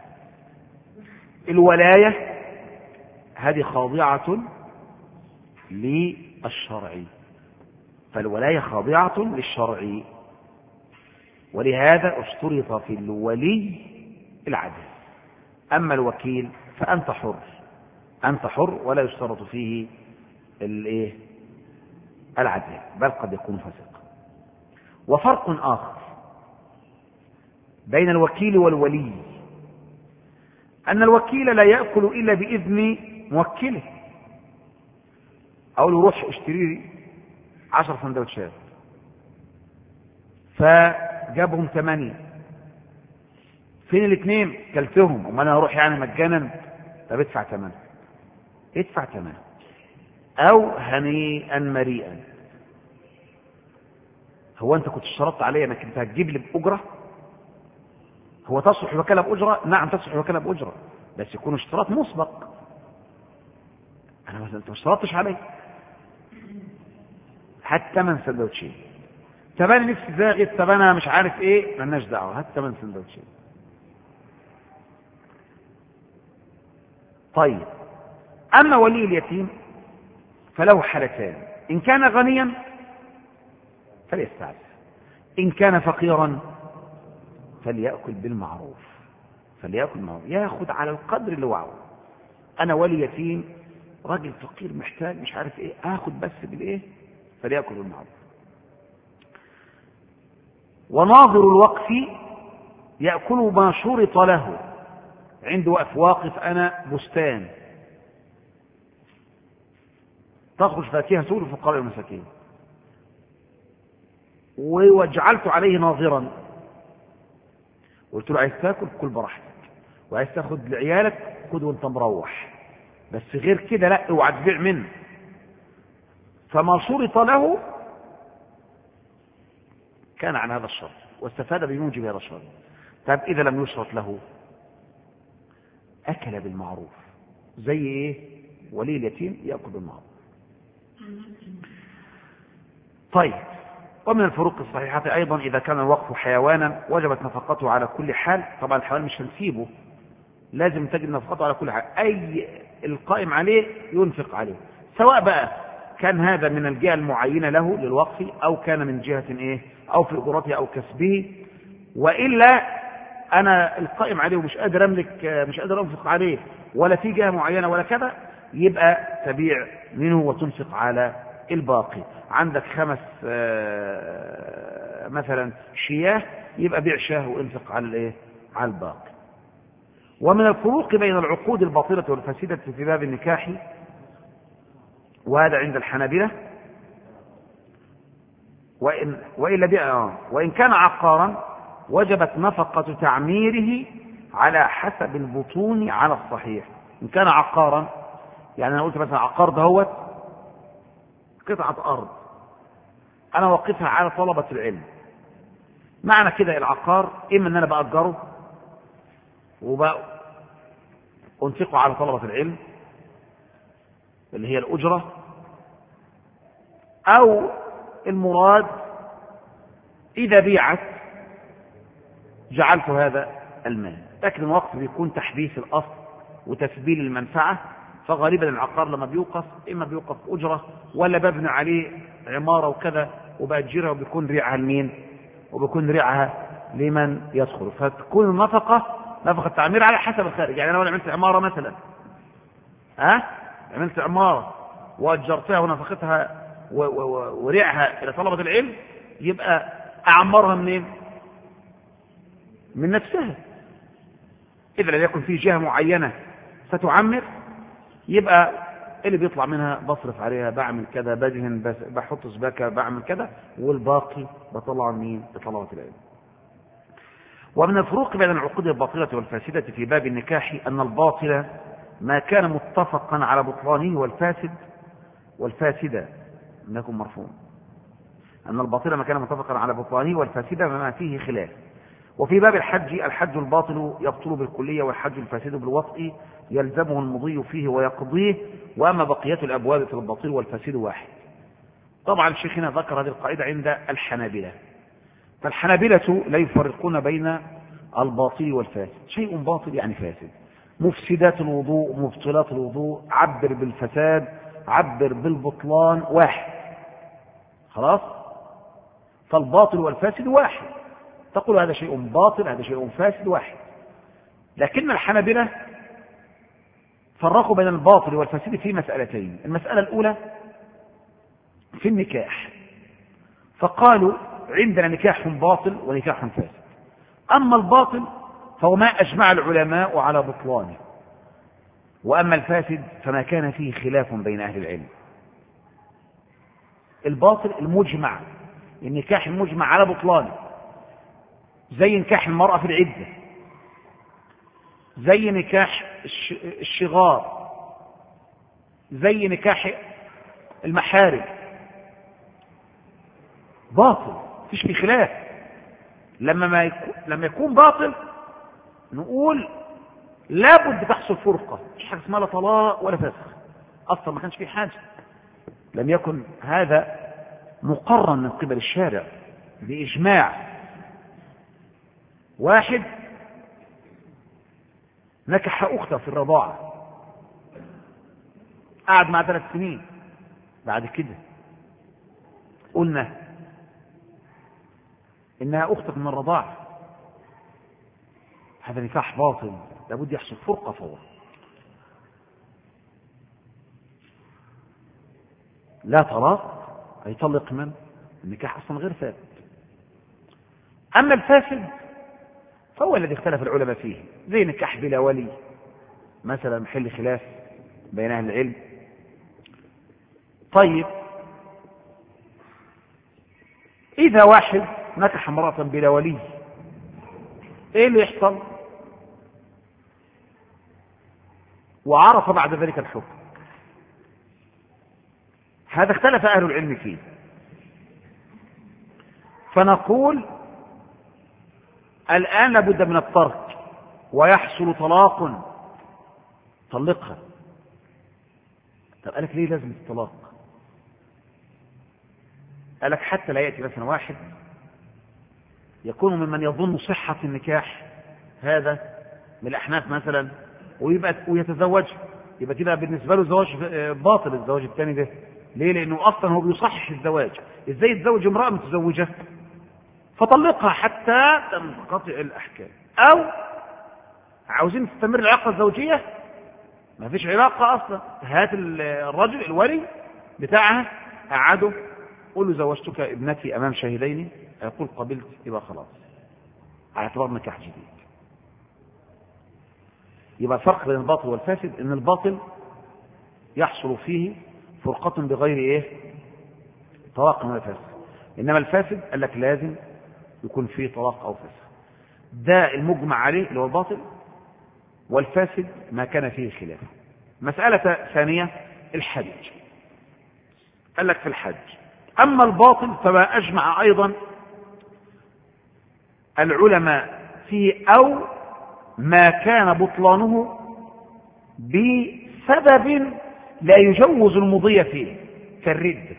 الولاية هذه خاضعة للشرع، فالولاية خاضعة للشرع، ولهذا اشترط في الولي العدل. أما الوكيل فأنت حر، أنت حر ولا يشترط فيه العدل، بل قد يكون فاسق. وفرق آخر بين الوكيل والولي أن الوكيل لا يأكل إلا بإذن موكله. أقول له روح اشتري لي 10 سندوتشات، فجابهم 8، فين الاثنين؟ كلتهم، وما انا اروح يعني مجانا؟ طب ادفع 8، ادفع 8 او هنيئا مريئا. هو انت كنت اشترطت علي انك انت هتجيب لي باجره؟ هو تصلح الوكاله باجره؟ نعم تصلح الوكاله باجره، بس يكون اشتراط مسبق. انا مثلا انت ما اشترطتش علي، هات 8 سندوتشين، طب انا نفسي زاغت، طب انا مش عارف ايه، مالناش دعوه، هات 8 سندوتشين. طيب اما ولي اليتيم فله حالتان: ان كان غنيا فليستعف، ان كان فقيرا فليأكل بالمعروف، فليأكل بالمعروف، ياخد على القدر اللي وعوه. انا ولي يتيم، راجل فقير محتاج مش عارف ايه، اخد بس بالايه، فليأكل بالمعروف. وناظر الوقف يأكل ما شرط له. عنده وقف، واقف أنا بستان، تخرج فاكهة سوء الفقراء والمساكين، وجعلت عليه ناظرا، قلت له عايز تاكل كل براحتك، وعايز تاخد لعيالك خد وانت مروح، بس غير كده لا، اوعى تبيع منه. فما شرط له كان عن هذا الشرط واستفاد بموجب هذا الشرط. طب إذا لم يشرط له أكل بالمعروف. زي إيه؟ ولي اليتيم يأكل بالمعروف. طيب ومن الفروق الصحيحة أيضا إذا كان الوقف حيوانا وجبت نفقته على كل حال. طبعا الحيوان مش هنسيبه، لازم تجد نفقته على كل حال، أي القائم عليه ينفق عليه، سواء بقى كان هذا من الجهة المعينة له للوقف أو كان من جهة إيه أو في أجرته أو كسبه. وإلا أنا القائم عليه ومش قادر أملك، مش قادر أنفق عليه ولا في جهة معينة ولا كذا، يبقى تبيع منه وتنفق على الباقي. عندك 5 مثلا شياه، يبقى بيع شاه وانفق على الايه على الباقي. ومن الفروق بين العقود الباطلة والفاسدة في باب النكاح، وهذا عند الحنابلة، وإن كان عقارا وجبت نفقة تعميره على حسب البطون على الصحيح. إن كان عقارا، يعني أنا قلت مثلا عقار دهوت قطعة أرض أنا وقفها على طلبة العلم، معنى كده العقار إما أن أنا بأجره وأنفقه على طلبة العلم اللي هي الأجرة، أو المراد إذا بيعت جعلت هذا المال. لكن الوقف بيكون تحديث الأصل وتسبيل المنفعة، فغالبا العقار لما بيوقف إما بيوقف أجرة ولا ببنى عليه عمارة وكذا وبأجرها وبيكون ريعها لمين وبيكون ريعها لمن يدخل، فتكون النفقة نفقة تعمير على حسب الخارج. يعني أنا لو عملت عمارة مثلا عملت عمارة وأجرتها ونفقتها وريعها إلى طلبة العلم، يبقى أعمرها منين؟ من نفسها. إذا لم يكن في جهة معينة ستعمر، يبقى اللي بيطلع منها بصرف عليها، بعمل كذا، بدهن، بحط سباكة، بعمل كذا، والباقي بطلع مين؟ بطلبة العلم. ومن الفروق بين العقود الباطلة والفاسدة في باب النكاح أن الباطل ما كان متفقا على بطلانه، والفاسدة إنكم مرفوع، أن الباطل ما كان متفقا على بطلانه والفاسدة ما فيه خلاف. وفي باب الحج الباطل يبطل بالكلية، والحج الفاسد بالوطء يلزمه المضي فيه ويقضيه، وأما بقية الأبواب في الباطل والفاسد واحد. طبعا شيخنا ذكر هذه القاعدة عند الحنابلة، فالحنابلة لا يفرقون بين الباطل والفاسد. شيء باطل يعني فاسد، مفسدات الوضوء، مبطلات الوضوء، عبر بالفساد، عبر بالبطلان، واحد خلاص. فالباطل والفاسد واحد، تقول هذا شيء باطل هذا شيء فاسد واحد. لكن الحنابلة فرقوا بين الباطل والفاسد في مسألتين. المسألة الأولى في النكاح، فقالوا عندنا نكاح باطل ونكاح فاسد. أما الباطل فهو ما أجمع العلماء على بطلانه، وأما الفاسد فما كان فيه خلاف بين أهل العلم. الباطل المجمع، النكاح المجمع على بطلانه، زي نكاح المرأة في العدة، زي نكاح الشغار، زي نكاح المحارم، باطل فيش فيه خلاف. لما يكون باطل نقول لابد تحصل فرقة، مش حاجة اسمها لا طلاق ولا فسخ، أصلا ما كانش فيه حاجة، لم يكن هذا مقرن من قبل الشارع بإجماع. واحد نكح أخته في الرضاعة، قعد مع 3 سنين، بعد كده قلنا إنها أختك من الرضاعة، هذا نكاح باطل، لابد يحصل فرقة فورا، لا طلاق، هيطلق من النكاح أصلا غير ثابت. أما الفاسد فهو الذي اختلف العلماء فيه، زي نكاح بلا ولي مثلا، محل خلاف بين أهل العلم. طيب إذا واحد نكح امرأة بلا ولي، إيه اللي يحصل؟ وعرف بعد ذلك الحكم، هذا اختلف أهل العلم فيه. فنقول الآن لابد من الترك ويحصل طلاق، طلقها. طب قالك ليه لازم الطلاق؟ قال لك حتى لا يأتي مثلا واحد يكون ممن يظن صحة النكاح هذا من الأحناف مثلا ويتزوج، يبقى كده بالنسبة له الزواج باطل. الزواج الثاني ده ليه؟ لأنه أصلا هو بيصحح الزواج. إزاي يتزوج امرأة متزوجة فطلقها حتى تنقطع الأحكام؟ أو عاوزين تستمر العلاقة الزوجية، ما فيش علاقة أصلا، هات الرجل الولي بتاعها قعده قل له زوجتك ابنتي أمام شاهدين، يقول قبلت، يبقى خلاص على اعتبار نكاح جديد. يبقى الفرق بين الباطل والفاسد ان الباطل يحصل فيه فرقة بغير ايه؟ طلاق ولا فاسد. انما الفاسد قال لك لازم يكون فيه طلاق او فاسد. ده المجمع عليه اللي هو الباطل، والفاسد ما كان فيه خلاف. مسألة ثانية الحج. قال لك في الحج اما الباطل فما اجمع ايضا العلماء فيه او ما كان بطلانه بسبب لا يجوز المضي فيه كالردة.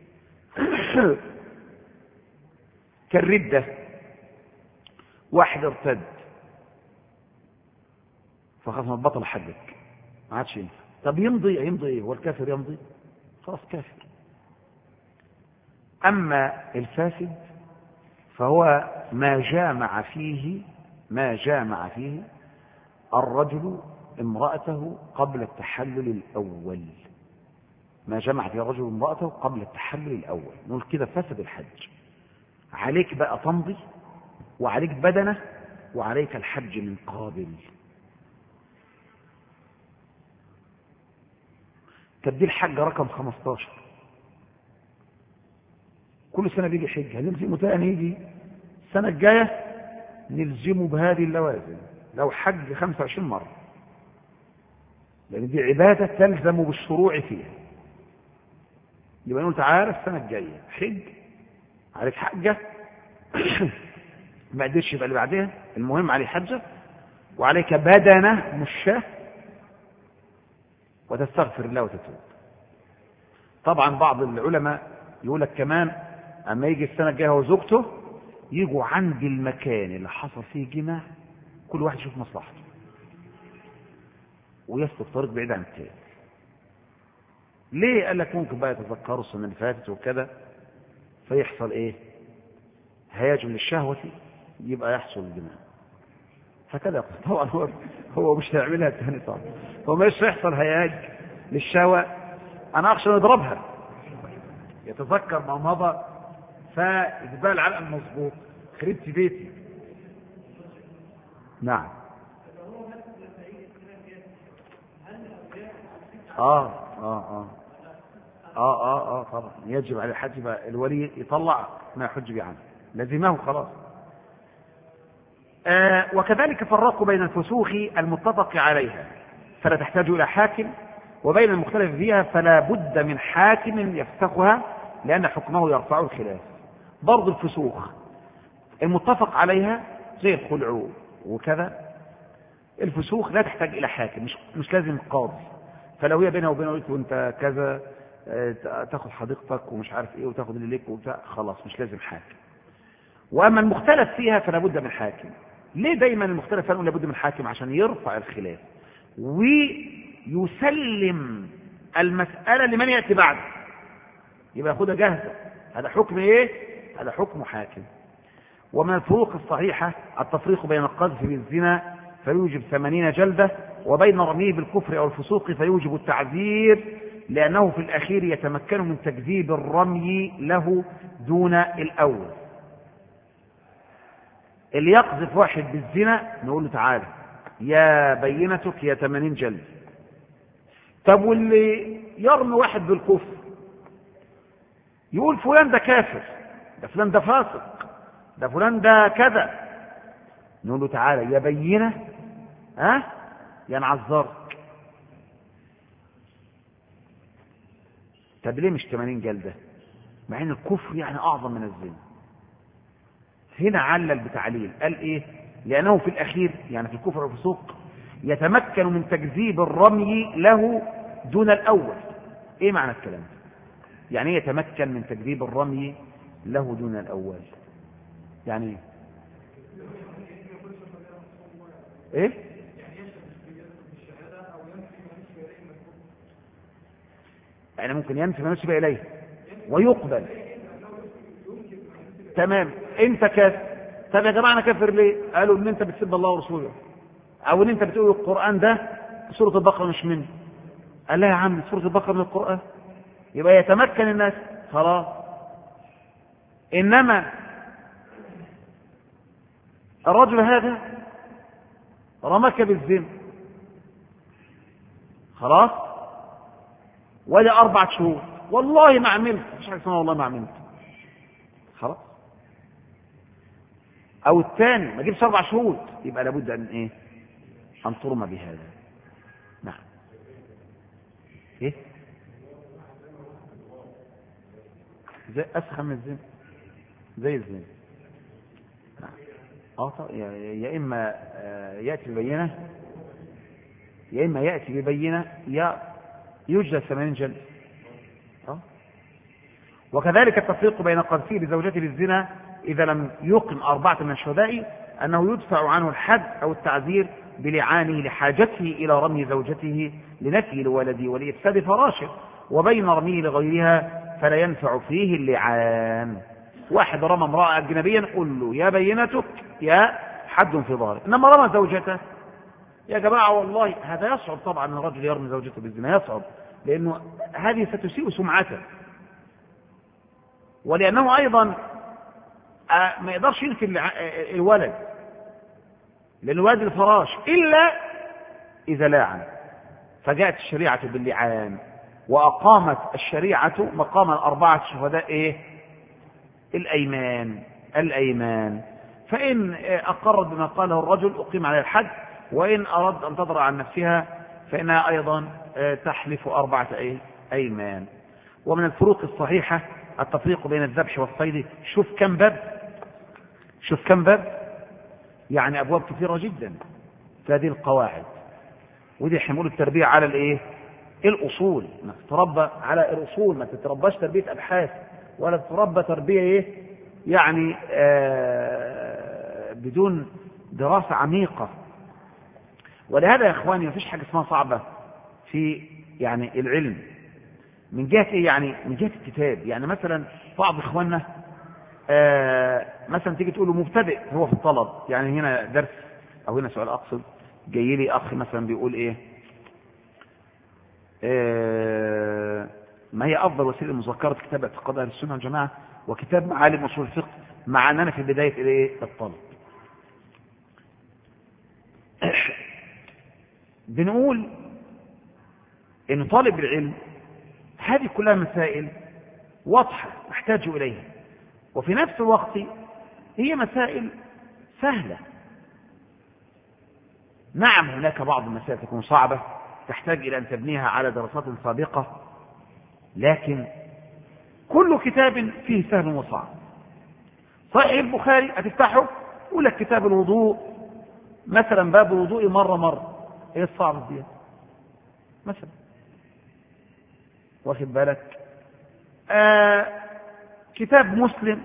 كالردة، واحد ارتد فخلاص ما بطل حجك ما عادش ينفع. طب يمضي ايه؟ هو الكافر يمضي؟ خلاص كافر. اما الفاسد فهو ما جامع فيه الرجل امرأته قبل التحلل الأول. ما جمع فيه الرجل امرأته قبل التحلل الأول، نقول كده فسد الحج. عليك بقى تمضي، وعليك بدنة، وعليك الحج من قابل. تبديل حج رقم 15 كل سنة بيجي حج، هنلزمه تاني يجي السنة الجاية نلزمه بهذه اللوازم لو حج 25 مرة، لأن دي عبادة تلزم بالشروع فيها. يبقى نقول تعالى السنة الجاية حج، عليك حجة ما قدرش يبقى اللي بعدها، المهم عليه حجة وعليك بدنة مشاه وتستغفر الله وتتوب. طبعا بعض العلماء يقول لك كمان اما يجي السنة الجاية هو زوجته يجوا عند المكان اللي حصل فيه جماع، كل واحد يشوف مصلحته ويسلك طريق بعيد عن التاني. ليه؟ قال لك ممكن بقى يتذكروا السنة اللي فاتت وكذا فيحصل ايه؟ هياج من الشهوة يبقى يحصل الجماع. هكذا يقول. طبعا هو مش هيعملها الثاني طبعا، هو مش هيحصل هياج للشهوة، انا اخشى نضربها. يتذكر ما مضى فإقبال على المظبوط خربت بيتي. نعم. طبعا يجب على الحج الولي يطلع ما يحج به عنه، لزمه خلاص. وكذلك فرقوا بين الفسوخ المتفق عليها فلا تحتاج إلى حاكم، وبين المختلف فيها فلا بد من حاكم يفسخها لأن حكمه يرفع الخلاف. برضو الفسوخ المتفق عليها زي الخلع وكذا، الفسوخ لا تحتاج إلى حاكم، مش لازم قاضي. فلو هي بينها وبينه قلت وانت كذا تاخذ حديقتك ومش عارف ايه وتاخذ اللي ليك وبتاع، خلاص مش لازم حاكم. واما المختلف فيها فلا بد من حاكم. ليه دايما المختلف فيها لابد من حاكم؟ عشان يرفع الخلاف ويسلم المسألة لمن يأتي بعد، يبقى ياخدها جاهزة. هذا حكم ايه؟ هذا حكم حاكم. ومن الفروق الصحيحة التفريق بين القذف بالزنا فيوجب 80 جلدة، وبين رميه بالكفر أو الفسوق فيوجب التعذير، لأنه في الأخير يتمكن من تكذيب الرمي له دون الأول. اللي يقذف واحد بالزنا نقول له تعالى يا بينتك يا 80 جلد. طب واللي يرمي واحد بالكفر يقول فلان ده كافر، ده فلان ده فاسق، ده فلان ده كذا، نقول له تعالى يا بينة يا نعذرك. طب ليه مش 80 جلدة مع ان الكفر يعني اعظم من الزنا؟ هنا علل بتعليل، قال ايه؟ لانه في الاخير يعني في الكفر والفسوق يتمكن من تكذيب الرمي له دون الاول. ايه معنى الكلام؟ يعني يتمكن من تكذيب الرمي له دون الأول. يعني إيه؟ يعني ممكن ينفي ما نسب إليه ويقبل. تمام. أنت كافر. طب يا جماعة أنا كافر ليه؟ قالوا إن أنت بتسب الله ورسوله، أو إن أنت بتقول القرآن ده سورة البقرة مش منه. قال لا يا عم، سورة البقرة من القرآن، يبقى يتمكن الناس خلاص. إنما الرجل هذا رمك بالزنا خلاص، ولا 4 شهور والله ما عملت، مش حاجة اسمها والله ما عملت خلاص. أو الثاني ما جبش 4 شهور، يبقى لابد أن إيه؟ أن ترمى بهذا. نعم. إيه؟ زي أسخن من الزنا، زي الزنا. يا إما يأتي ببينة، يا إما يأتي ببينة يا يجلد 80 جلد. وكذلك التفريق بين قذفه لزوجته بالزنا إذا لم يقم 4 من الشهداء أنه يدفع عنه الحد أو التعزير بلعانه لحاجته إلى رمي زوجته لنفي الولد ولإفساد فراشه، وبين رميه لغيرها فلا ينفع فيه اللعان. واحد رمى امرأة أجنبيا قل له يا بينتك يا حد في ظهرك. إنما رمى زوجته يا جماعة والله هذا يصعب طبعا أن الرجل يرمي زوجته بالزنا، يصعب، لأنه هذه ستسيء سمعته، ولأنه أيضا ما يقدرش ينفي الولد، لأنه ولد الفراش إلا إذا لاعن. فجاءت الشريعة باللعان، وأقامت الشريعة مقام 4 شهداء إيه؟ الأيمان. فإن أقرت بما قاله الرجل أقيم عليه الحد، وإن أراد أن تضرع عن نفسها فإنها أيضا تحلف 4 أيمان. ومن الفروق الصحيحة التفريق بين الذبح والصيد. شوف كم باب، يعني أبواب كثيرة جدا في هذه القواعد. ودي حمول التربية على الإيه؟ الأصول. ما تتربى على الأصول، ما تترباش تربية أبحاث، ولا تتربى تربية إيه؟ يعني بدون دراسة عميقة. ولهذا يا إخواني ما فيش حاجة اسمها صعبة في يعني العلم من جهة إيه؟ يعني من جهة الكتاب. يعني مثلا بعض إخواننا مثلا تيجي تقول له مبتدئ هو في الطلب، يعني هنا درس أو هنا سؤال أقصد، جاي لي أخ مثلا بيقول إيه ما هي أفضل وسيلة لمذاكرة كتاب اعتقاد أهل السنة والجماعة وكتاب معالم أصول الفقه، مع أننا في بداية إيه؟ الطلب. بنقول إن طالب العلم هذه كلها مسائل واضحة نحتاج إليها، وفي نفس الوقت هي مسائل سهلة. نعم هناك بعض المسائل تكون صعبة تحتاج إلى أن تبنيها على دراسات سابقة، لكن كل كتاب فيه سهل وصعب. صحيح البخاري هتفتحه يقول لك كتاب الوضوء مثلا، باب الوضوء مرة ايه الصعب دي مثلا، واخد بالك؟ كتاب مسلم،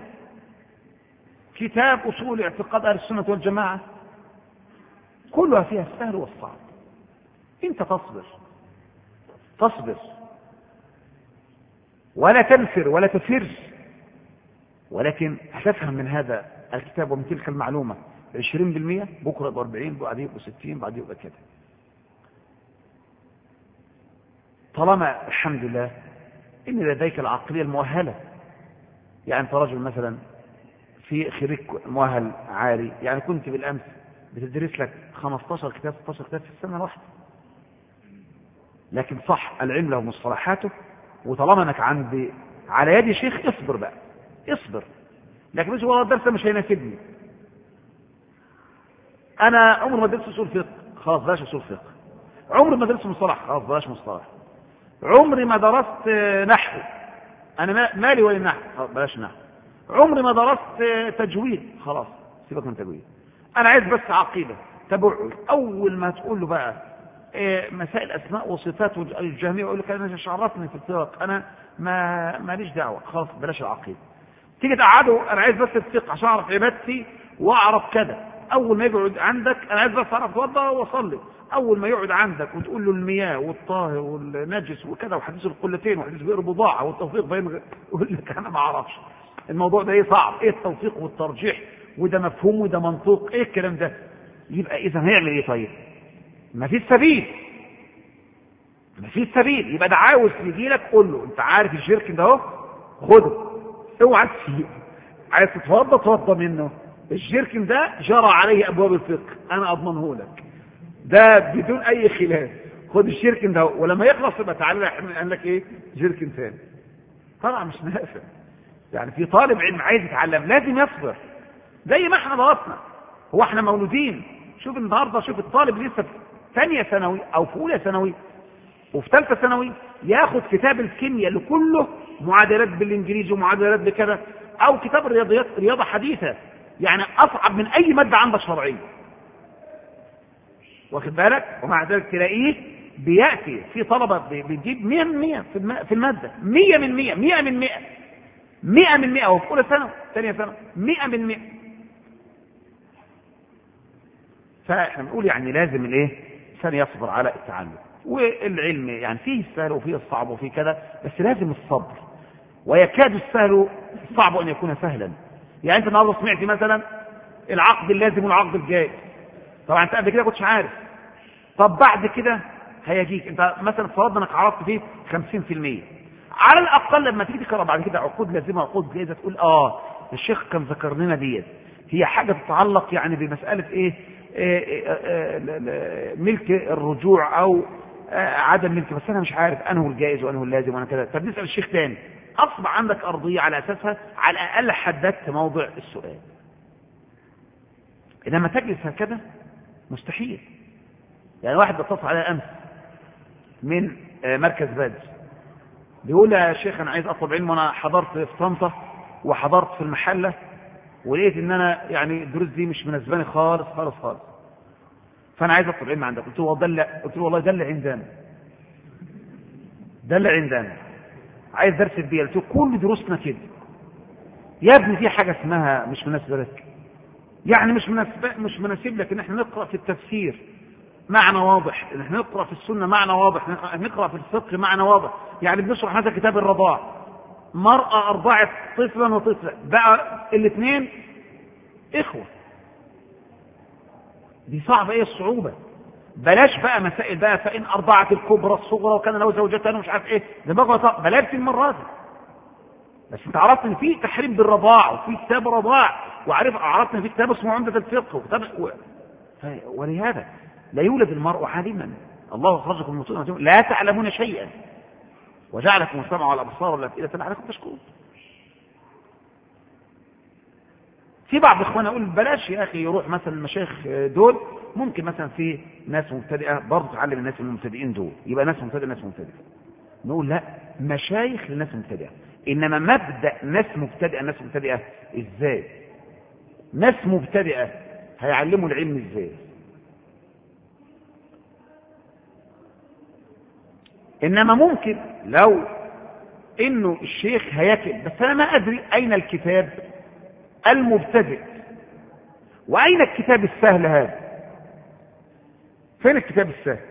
كتاب أصول اعتقاد أهل السنة والجماعة، كلها فيها السهل والصعب. انت تصبر ولا تنفر ولا تفر، ولكن هتفهم من هذا الكتاب ومن تلك المعلومة 20%، بكرة يبقى 40، بعدين يبقى 60، بعدين يبقى كده. طالما الحمد لله إن لديك العقلية المؤهلة، يعني أنت رجل مثلا في خريج مؤهل عالي، يعني كنت بالأمس بتدرس لك 15 كتاب 16 كتاب في السنة الواحدة، لكن صح العلم له مصطلحاته، وطالما انك على يد شيخ اصبر بقى، اصبر. لكن مش والله الدرس مش هيناسبني، انا عمري ما درست اصول فقه، خلاص بلاش اصول فقه. عمري ما درست مصطلح، خلاص بلاش مصطلح. عمري ما درست نحو، انا مالي ولا نحو، خلاص بلاش نحو. عمري ما درست تجويد، خلاص سيبك من تجويد. انا عايز بس عقيده تبعد. اول ما تقول له بقى مسائل اسماء وصفات الجهميه، يقول لك انا مش عرفني في الفقه، انا ماليش دعوه، خلاص بلاش العقيده. تيجي تقعده انا عايز بس الفقه عشان اعرف عبادتي واعرف كذا. اول ما يقعد عندك انا عايز بس اعرف اتوضا واصلي، اول ما يقعد عندك وتقول له المياه والطاهر والنجس وكذا وحديث القلتين وحديث بئر بضاعه والتوفيق بين، يقول لك انا ما اعرفش الموضوع ده ايه صعب، ايه التوفيق والترجيح وده مفهوم وده منطوق، ايه الكلام ده؟ يبقى اذا هيعمل ايه طيب؟ ما فيش سبيل، ما فيش سبيل. يبقى ده عاوز يجي لك قول له انت عارف الشرك ده اهو خده اوعى تسيب، عايز تتوضى توضى منه، الشرك ده جرى عليه ابواب الفقه انا اضمنه لك ده بدون اي خلاف، خد الشرك ده ولما يخلص يبقى تعالى قال لك ايه شرك ثاني. طبعا مش نافع. يعني في طالب علم عايز يتعلم لازم يصبر زي ما احنا ضغطنا. هو احنا مولودين، شوف النهارده شوف الطالب لسه في ثانيه ثانوي او في اولى ثانوي وفي ثالثه ثانوي ياخد كتاب الكيمياء اللي كله معادلات بالانجليزي ومعادلات بكذا، او كتاب الرياضيات رياضه حديثه يعني اصعب من اي ماده عندك شرعيه، واخد بالك؟ ومع ذلك تلاقيه بياتي في طلبه بيجيب 100 من 100 في الماده، 100 من 100 100 من 100 100 من 100 وفي اولى ثانوي ثانيه ثانوي 100 من 100. فاحنا بنقول يعني لازم الايه الانسان يصبر على التعلم، والعلم يعني فيه السهل وفيه الصعب وفيه كذا، بس لازم الصبر، ويكاد السهل الصعب ان يكون سهلا. يعني انت النهارده سمعت مثلا العقد اللازم والعقد الجائز، طبعا انت قبل كده كنتش عارف، طب بعد كده هيجيك انت مثلا فرضنا انك عرفت فيه 50%، على الاقل لما تيجي تقرا بعد كده عقود لازمه وعقود جائزه تقول الشيخ كان ذكر لنا ديت هي حاجه تتعلق يعني بمساله ايه ملك الرجوع او عدم ملك، بس انا مش عارف انه الجائز وانه اللازم وانا كذا. طب نسال الشيخ تاني، اصبح عندك ارضيه على اساسها على الاقل حددت موضع السؤال. انما تجلس هكذا مستحيل. يعني واحد اتصل علي امس من مركز بدر بيقول يا شيخ انا عايز اطلب علم، وانا حضرت في طنطا وحضرت في المحله ولقيت ان انا يعني الدروس دي مش مناسباني خالص خالص خالص، فانا عايز اطلب علم عندك. قلت له والله ده اللي عندنا، ده اللي عندنا عايز درس البيئه. قلت له كل دروسنا كده يا ابني، في حاجه اسمها مش مناسبه لك، يعني مش مناسب لك ان احنا نقرا في التفسير معنى واضح، ان احنا نقرا في السنه معنى واضح، نقرا في الفقه معنى واضح. يعني بنشرح هذا كتاب الرضاع، مرأة أرضعت طفلا وطفلا، بقى الاثنين إخوة، دي صعبة ايه الصعوبة؟ بلاش بقى مسائل بقى فإن أرضعت الكبرى الصغرى وكان له زوجتان ومش عارف ايه، ده بقى بلاش المرة دي. بس انت عرفت ان في تحريم بالرضاع وفي كتاب رضاع، عرفت ان في كتاب اسمه عمدة الفقه وكتاب ولهذا لا يولد المرء عالما، الله أخرجكم من بطون لا تعلمون شيئا وجعلكم السمع والابصار والافئده لعلكم تشكرون. في بعض اخوانا يقول بلاش يا اخي يروح مثلا المشايخ دول، ممكن مثلا في ناس مبتدئه برضه تعلم الناس المبتدئين دول، يبقى ناس مبتدئه ناس مبتدئه. نقول لا، مشايخ لناس مبتدئه، انما مبدا ناس مبتدئه ناس مبتدئه ازاي؟ ناس مبتدئه هيعلموا العلم ازاي؟ انما ممكن لو انه الشيخ هيكتب، بس انا ما ادري اين الكتاب المبتدئ واين الكتاب السهل هذا، فين الكتاب السهل؟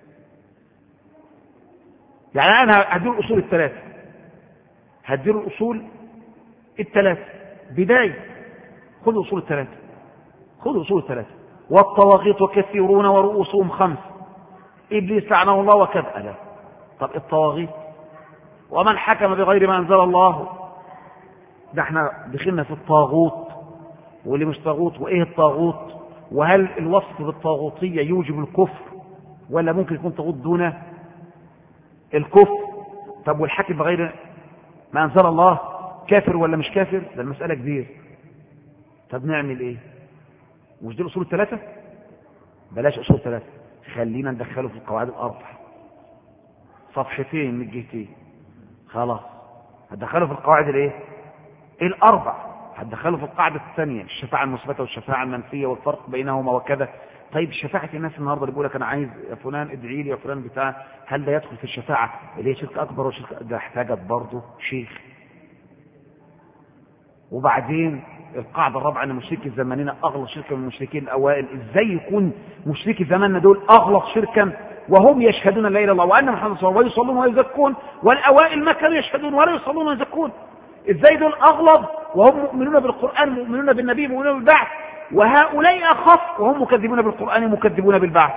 يعني انا هدير الاصول الثلاثه، هدير الاصول الثلاثه بدايه، خذوا اصول الثلاثه، خذوا اصول الثلاثه. والطواغيت كثيرون ورؤوسهم خمس، ابليس لعنه الله وكذا. لا، طب الطواغيت ومن حكم بغير ما انزل الله، ده احنا دخلنا في الطاغوت واللي مش طاغوت، وايه الطاغوت، وهل الوصف بالطاغوتيه يوجب الكفر ولا ممكن يكون طاغوت دون الكفر؟ طب والحاكم بغير ما انزل الله كافر ولا مش كافر؟ ده المساله كبيره. طب نعمل ايه؟ مش دي الاصول الثلاثه؟ بلاش اصول ثلاثه، خلينا ندخله في القواعد الاربع، صفحتين من الجهتين، خلاص هتدخله في القواعد الايه الاربع، هتدخله في القاعده الثانيه الشفاعه المثبته والشفاعه المنفيه والفرق بينهما وكذا. طيب شفاعه الناس النهارده اللي بيقول لك انا عايز يا فلان ادعي لي يا فلان بتاع، هل ده يدخل في الشفاعه اللي هي شرك اكبر وشرك؟ ده احتاجت برضه شيخ. وبعدين القاعدة الرابعة أن مشركي زماننا أغلط شركا من المشركين الأوائل. إزاي يكون مشركي زماننا دول أغلط شركا وهم يشهدون لا إله إلا الله وأن محمد صلى الله عليه وسلم ويصلون ويزكون، والأوائل ما كانوا يشهدون ولا يصلون ويزكون؟ إزاي دول أغلط وهم مؤمنون بالقرآن مؤمنون بالنبي مؤمنون بالبعث، وهؤلاء أخف وهم مكذبون بالقرآن مكذبون بالبعث؟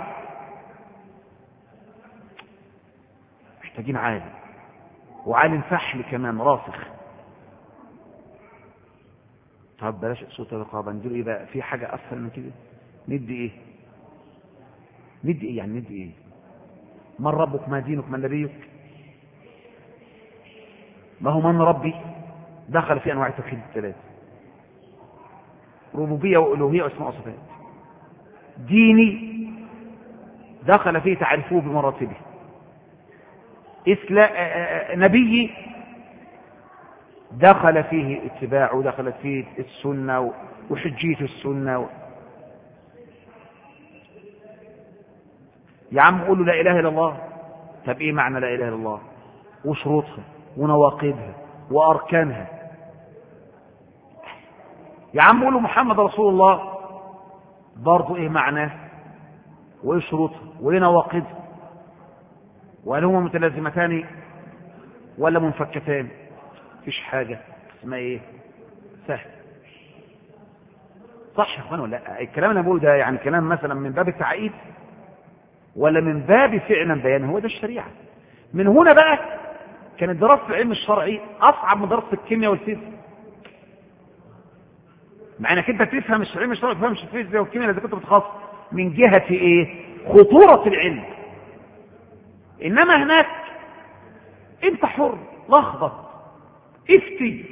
محتاجين عالم، وعالم فحل كمان راسخ. طب بلاش صوت الرقابة، ندير ايه بقى؟ في حاجة اسهل من كده؟ ندي ايه؟ ندي ايه يعني؟ ندي ايه؟ من ربك ما دينك من نبيك؟ ما هو من ربي دخل في انواع التوحيد الثلاثة: ربوبية والوهية واسماء وصفات. ديني دخل فيه تعرفوه بمراتبه. نبيي دخل فيه اتباعه، دخلت فيه السنة وحجية السنة. يا عم قولوا لا إله إلا الله. طب إيه معنى لا إله إلا الله وشروطها ونواقضها وأركانها؟ يا عم قولوا محمد رسول الله، برضو إيه معناه وإيه شروطها وإيه نواقضها؟ وهل هما متلازمتان ولا منفكتان؟ مفيش حاجة اسمها ايه سهل. صح يا اخوان ولا لا؟ الكلام اللي انا بقوله ده يعني كلام مثلا من باب التعقيد ولا من باب فعلا بيان؟ هو ده الشريعة. من هنا بقى كانت دراسة العلم الشرعي اصعب من دراسة الكيمياء والفيزياء، مع انك انت تفهم العلم الشرعي ما تفهمش الفيزياء والكيمياء اذا كنت بتخصص من جهة ايه؟ خطورة العلم. انما هناك انت حر، لخبط، افتي.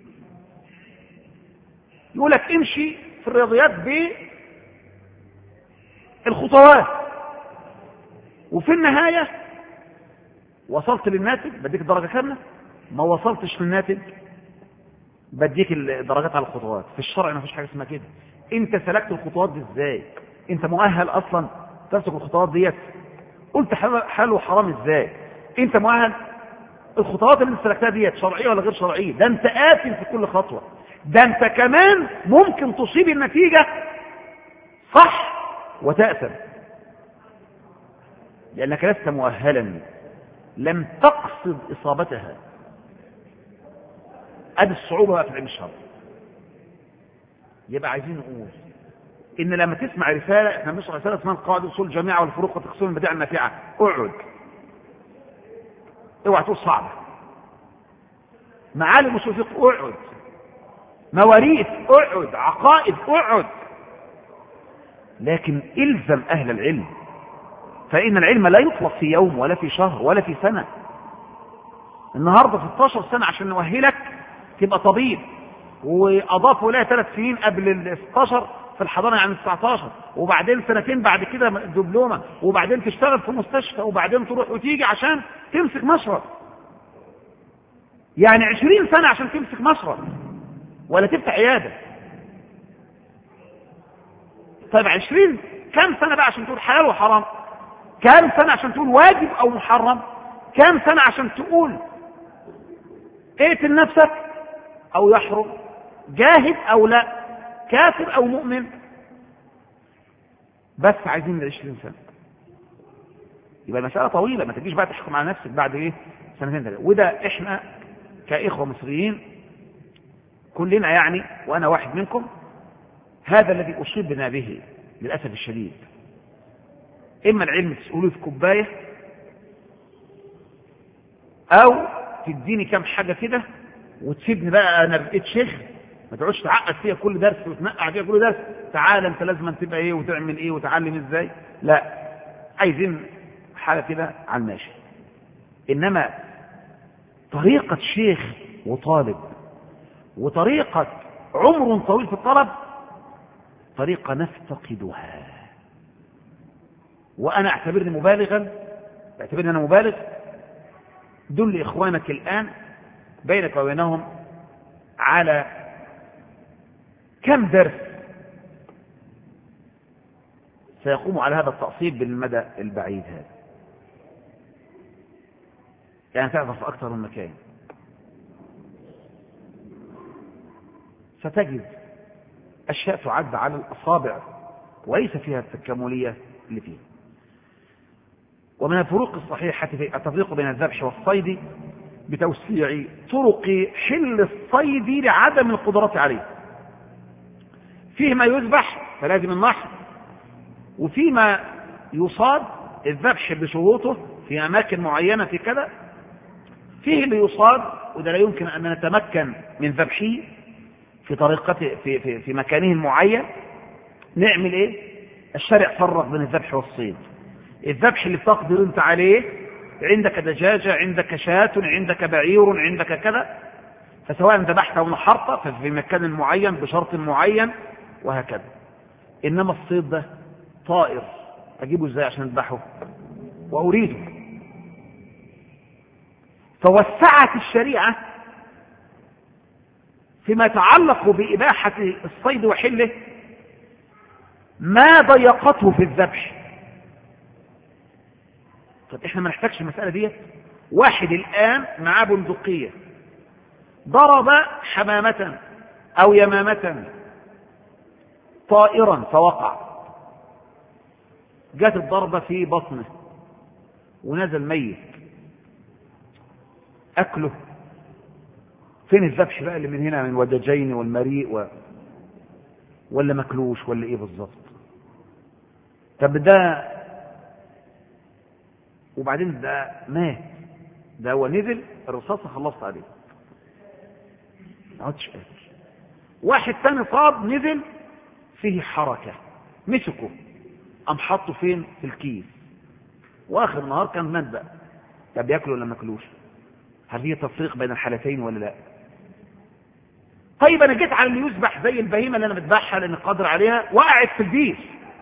يقول لك امشي في الرياضيات بالخطوات، وفي النهاية وصلت للناتج بديك الدرجة كاملة، ما وصلتش للناتج بديك الدرجات على الخطوات. في الشرع ما فيش حاجة اسمها كده. انت سلكت الخطوات دي ازاي؟ انت مؤهل اصلا تمسك الخطوات ديت؟ قلت حلال وحرام ازاي؟ انت مؤهل؟ الخطوات اللي انت سلكتها ديت شرعيه ولا غير شرعيه؟ ده انت آثم في كل خطوه، ده انت كمان ممكن تصيب النتيجه صح وتأثم لانك لست مؤهلا، لم تقصد اصابتها. ادي الصعوبه بقى في العلم الشرعي. يبقى عايزين نقول ان لما تسمع رساله، احنا بنشرح رساله اسمها قواعد اصول الجامعه والفروق وتقسيم البدائع النافعه، اقعد، اوعى تقول صعبه. معالم اصول الفقه اقعد، مواريث اقعد، عقائد اقعد، لكن الزم اهل العلم، فان العلم لا يطلق في يوم ولا في شهر ولا في سنه. النهارده 16 سنه عشان نؤهلك تبقى طبيب، واضافوا لها 3 سنين قبل ال 16 في الحضانه يعني 19، وبعدين سنتين بعد كده دبلومه، وبعدين تشتغل في مستشفى، وبعدين تروح وتيجي عشان تمسك مشرب. يعني 20 سنه عشان تمسك مشرب ولا تفتح عياده. طيب 20 كم سنه بقى عشان تقول حلال وحرام؟ كم سنه عشان تقول واجب او محرم؟ كم سنه عشان تقول اقتل نفسك او يحرم، جاهد او لا، كافر او مؤمن؟ بس عايزين 20 سنه. يبقى المساله طويله، ما تجيش بقى تحكم على نفسك بعد ايه سنتين ثلاثه. وده احنا كاخوه مصريين كلنا يعني، وانا واحد منكم، هذا الذي اصيبنا به للاسف الشديد. اما العلم تسألوه في كوبايه، او تديني كام حاجه كده وتسيبني بقى انا بقيت شيخ، ما تقعدش تعقد فيها كل درس وتنقع فيها كل درس. تعال انت لازم تبقى ايه وتعمل ايه وتعلم ازاي. لا، عايزين حاجه كده على الماشي. انما طريقه شيخ وطالب وطريقه عمر طويل في الطلب طريقه نفتقدها. وانا اعتبرني مبالغا، اعتبرني انا مبالغ. دل اخوانك الان بينك وبينهم على كم درس سيقوم على هذا التأصيل بالمدى البعيد هذا. يعني تعرف في أكثر من مكان. ستجد أشياء تعد على الأصابع وليس فيها التكاملية اللي فيه. ومن الفروق الصحيحة في التفريق بين الذبح والصيد بتوسيع طرق حل الصيد لعدم القدرة عليه. فيه ما يذبح فلازم النحر، وفيما يصاد الذبح بشروطه في أماكن معينة في كذا. فيه اللي يصاد وده لا يمكن أن نتمكن من ذبحه في طريقته في مكانه المعين. نعمل ايه؟ الشرع فرق بين الذبح والصيد. الذبح اللي تقدر انت عليه، عندك دجاجة، عندك شاة، عندك بعير، عندك كذا، فسواء ذبحت او نحرت ففي مكان معين بشرط معين وهكذا. انما الصيد ده طائر اجيبه ازاي عشان اذبحه واريده؟ فوسعت الشريعة فيما يتعلق بإباحة الصيد وحله ما ضيقته في الذبح. طب احنا ما نحتاجش المسألة دي. واحد الآن معاه بندقية ضرب حمامة أو يمامة طائرا فوقع، جات الضربة في بطنه ونزل ميت، أكله فين الذبح بقى اللي من هنا من ودجين والمريء ولا مكلوش ولا ايه بالظبط؟ طب ده وبعدين ده مات، ده هو نزل الرصاصة خلصت عليه ما عدتش قادر. واحد تاني صاب نزل فيه حركة مسكه قام حطه فين؟ في الكيس، واخر النهار كان مات بقى. طب ياكله ولا ماكلوش؟ هل هي تفريق بين الحالتين ولا لا؟ طيب انا جيت على اللي يذبح زي البهيمه اللي انا بذبحها لان قادر عليها، وقعت في البير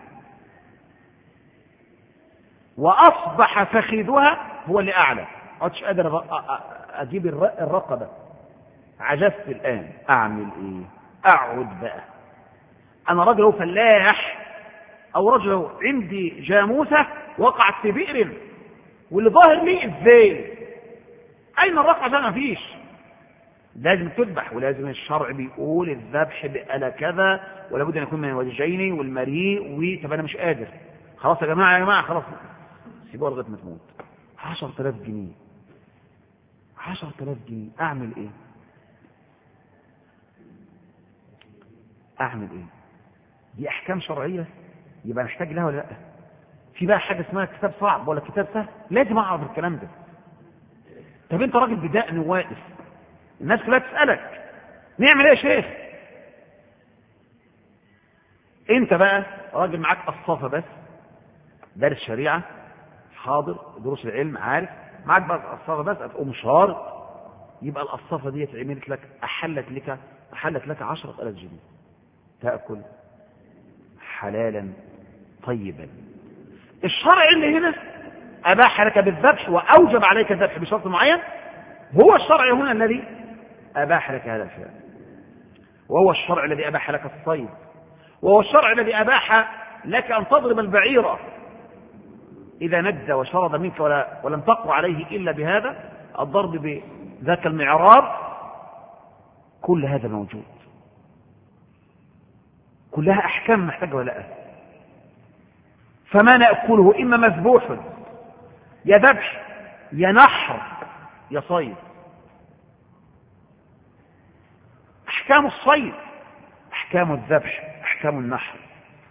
واصبح فخذها هو اللي اعلى، ما عدتش قادر اجيب الرقبه، عجزت الان، اعمل ايه؟ اقعد بقى. انا رجل فلاح او رجل عندي جاموسه وقعت في بئر واللي ظاهر لي ازاي؟ اين الرقعه؟ ده ما فيش، لازم تذبح، ولازم الشرع بيقول الذبح بألا كذا ولا بد ان يكون من الوجهين والمريء. طب انا مش قادر، خلاص يا جماعه خلاص سيبوها لغايه ما تموت. 10,000 جنيه 10,000 جنيه، اعمل ايه؟ اعمل ايه؟ دي احكام شرعيه يبقى نحتاج لها ولا لا؟ في بقى حاجه اسمها كتاب صعب ولا كتاب سهل؟ لازم اعرف الكلام ده. طب انت راجل بدقن واقف، الناس كلها تسألك نعمل ايه يا شيخ؟ انت بقى راجل معاك قصافة بس، دارس شريعة، حاضر دروس العلم، عارف، معاك بقى قصافة بس، هتقوم شارط، يبقى القصافة دي اتعملت لك أحلت لك 10,000 جنيه، تأكل حلالا طيبا. الشرع اللي هنا أباح لك بالذبح وأوجب عليك الذبح بشرط معين، هو الشرع هنا الذي أباح لك هذا الفعل، وهو الشرع الذي أباح لك الصيد، وهو الشرع الذي أباح لك أن تضرب البعيرة إذا ند وشرد منك ولم تقوى عليه إلا بهذا الضرب بذاك المعراض. كل هذا موجود، كلها أحكام محتاجة ولا لا؟ فما نأكله إما مذبوح يا ذبح يا نحر يا صيد. أحكام الصيد، أحكام الذبح، أحكام النحر.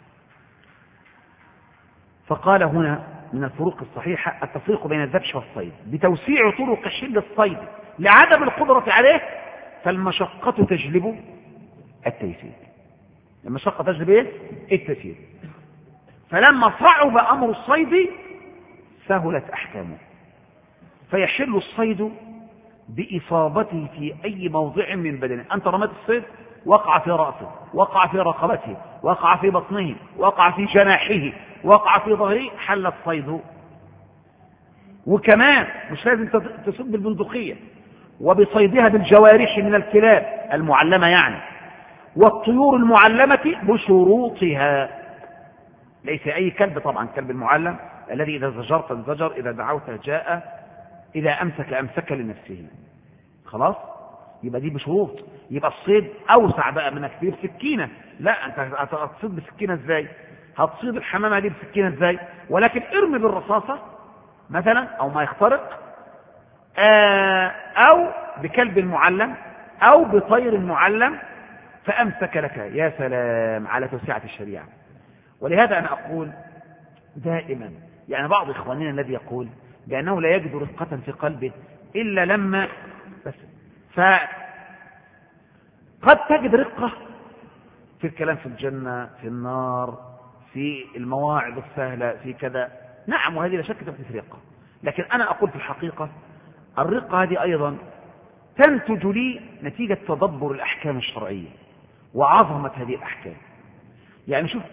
فقال هنا من الفروق الصحيحة التفريق بين الذبح والصيد بتوسيع طرق حل الصيد لعدم القدرة عليه، فالمشقة تجلب التيسير. المشقة تجلب ايه؟ التيسير. فلما صعب أمر الصيد سهلت أحكامه، فيحل الصيد بإصابته في أي موضع من بدنه. أنت رميت الصيد وقع في رأسه، وقع في رقبته، وقع في بطنه، وقع في جناحه، وقع في ظهره، حل الصيد. وكمان مش لازم تصيد بالبندقية، وبصيدها بالجوارح من الكلاب المعلمة يعني، والطيور المعلمة بشروطها، ليس أي كلب طبعا، كلب المعلم الذي إذا زجرت انزجر، إذا دعوته جاء، إذا أمسك أمسك لنفسه. خلاص؟ يبقى دي بشروط، يبقى الصيد أوسع بقى من كتير سكينة. لا، أنت هتصيد بسكينة إزاي؟ هتصيد الحمامة دي بسكينة إزاي؟ ولكن ارمي بالرصاصة مثلا أو ما يخترق، أو بكلب معلم أو بطير معلم فأمسك لك. يا سلام على توسعة الشريعة. ولهذا أنا أقول دائما، يعني بعض إخواننا الذي يقول بأنه لا يجد رفقة في قلبه إلا لما بس، فقد تجد رقة في الكلام في الجنة، في النار، في المواعظ السهلة، في كذا. نعم، وهذه لا شك تحدث رقة، لكن أنا أقول في الحقيقة الرقة هذه أيضا تنتج لي نتيجة تدبر الأحكام الشرعية وعظمة هذه الأحكام. يعني شوف،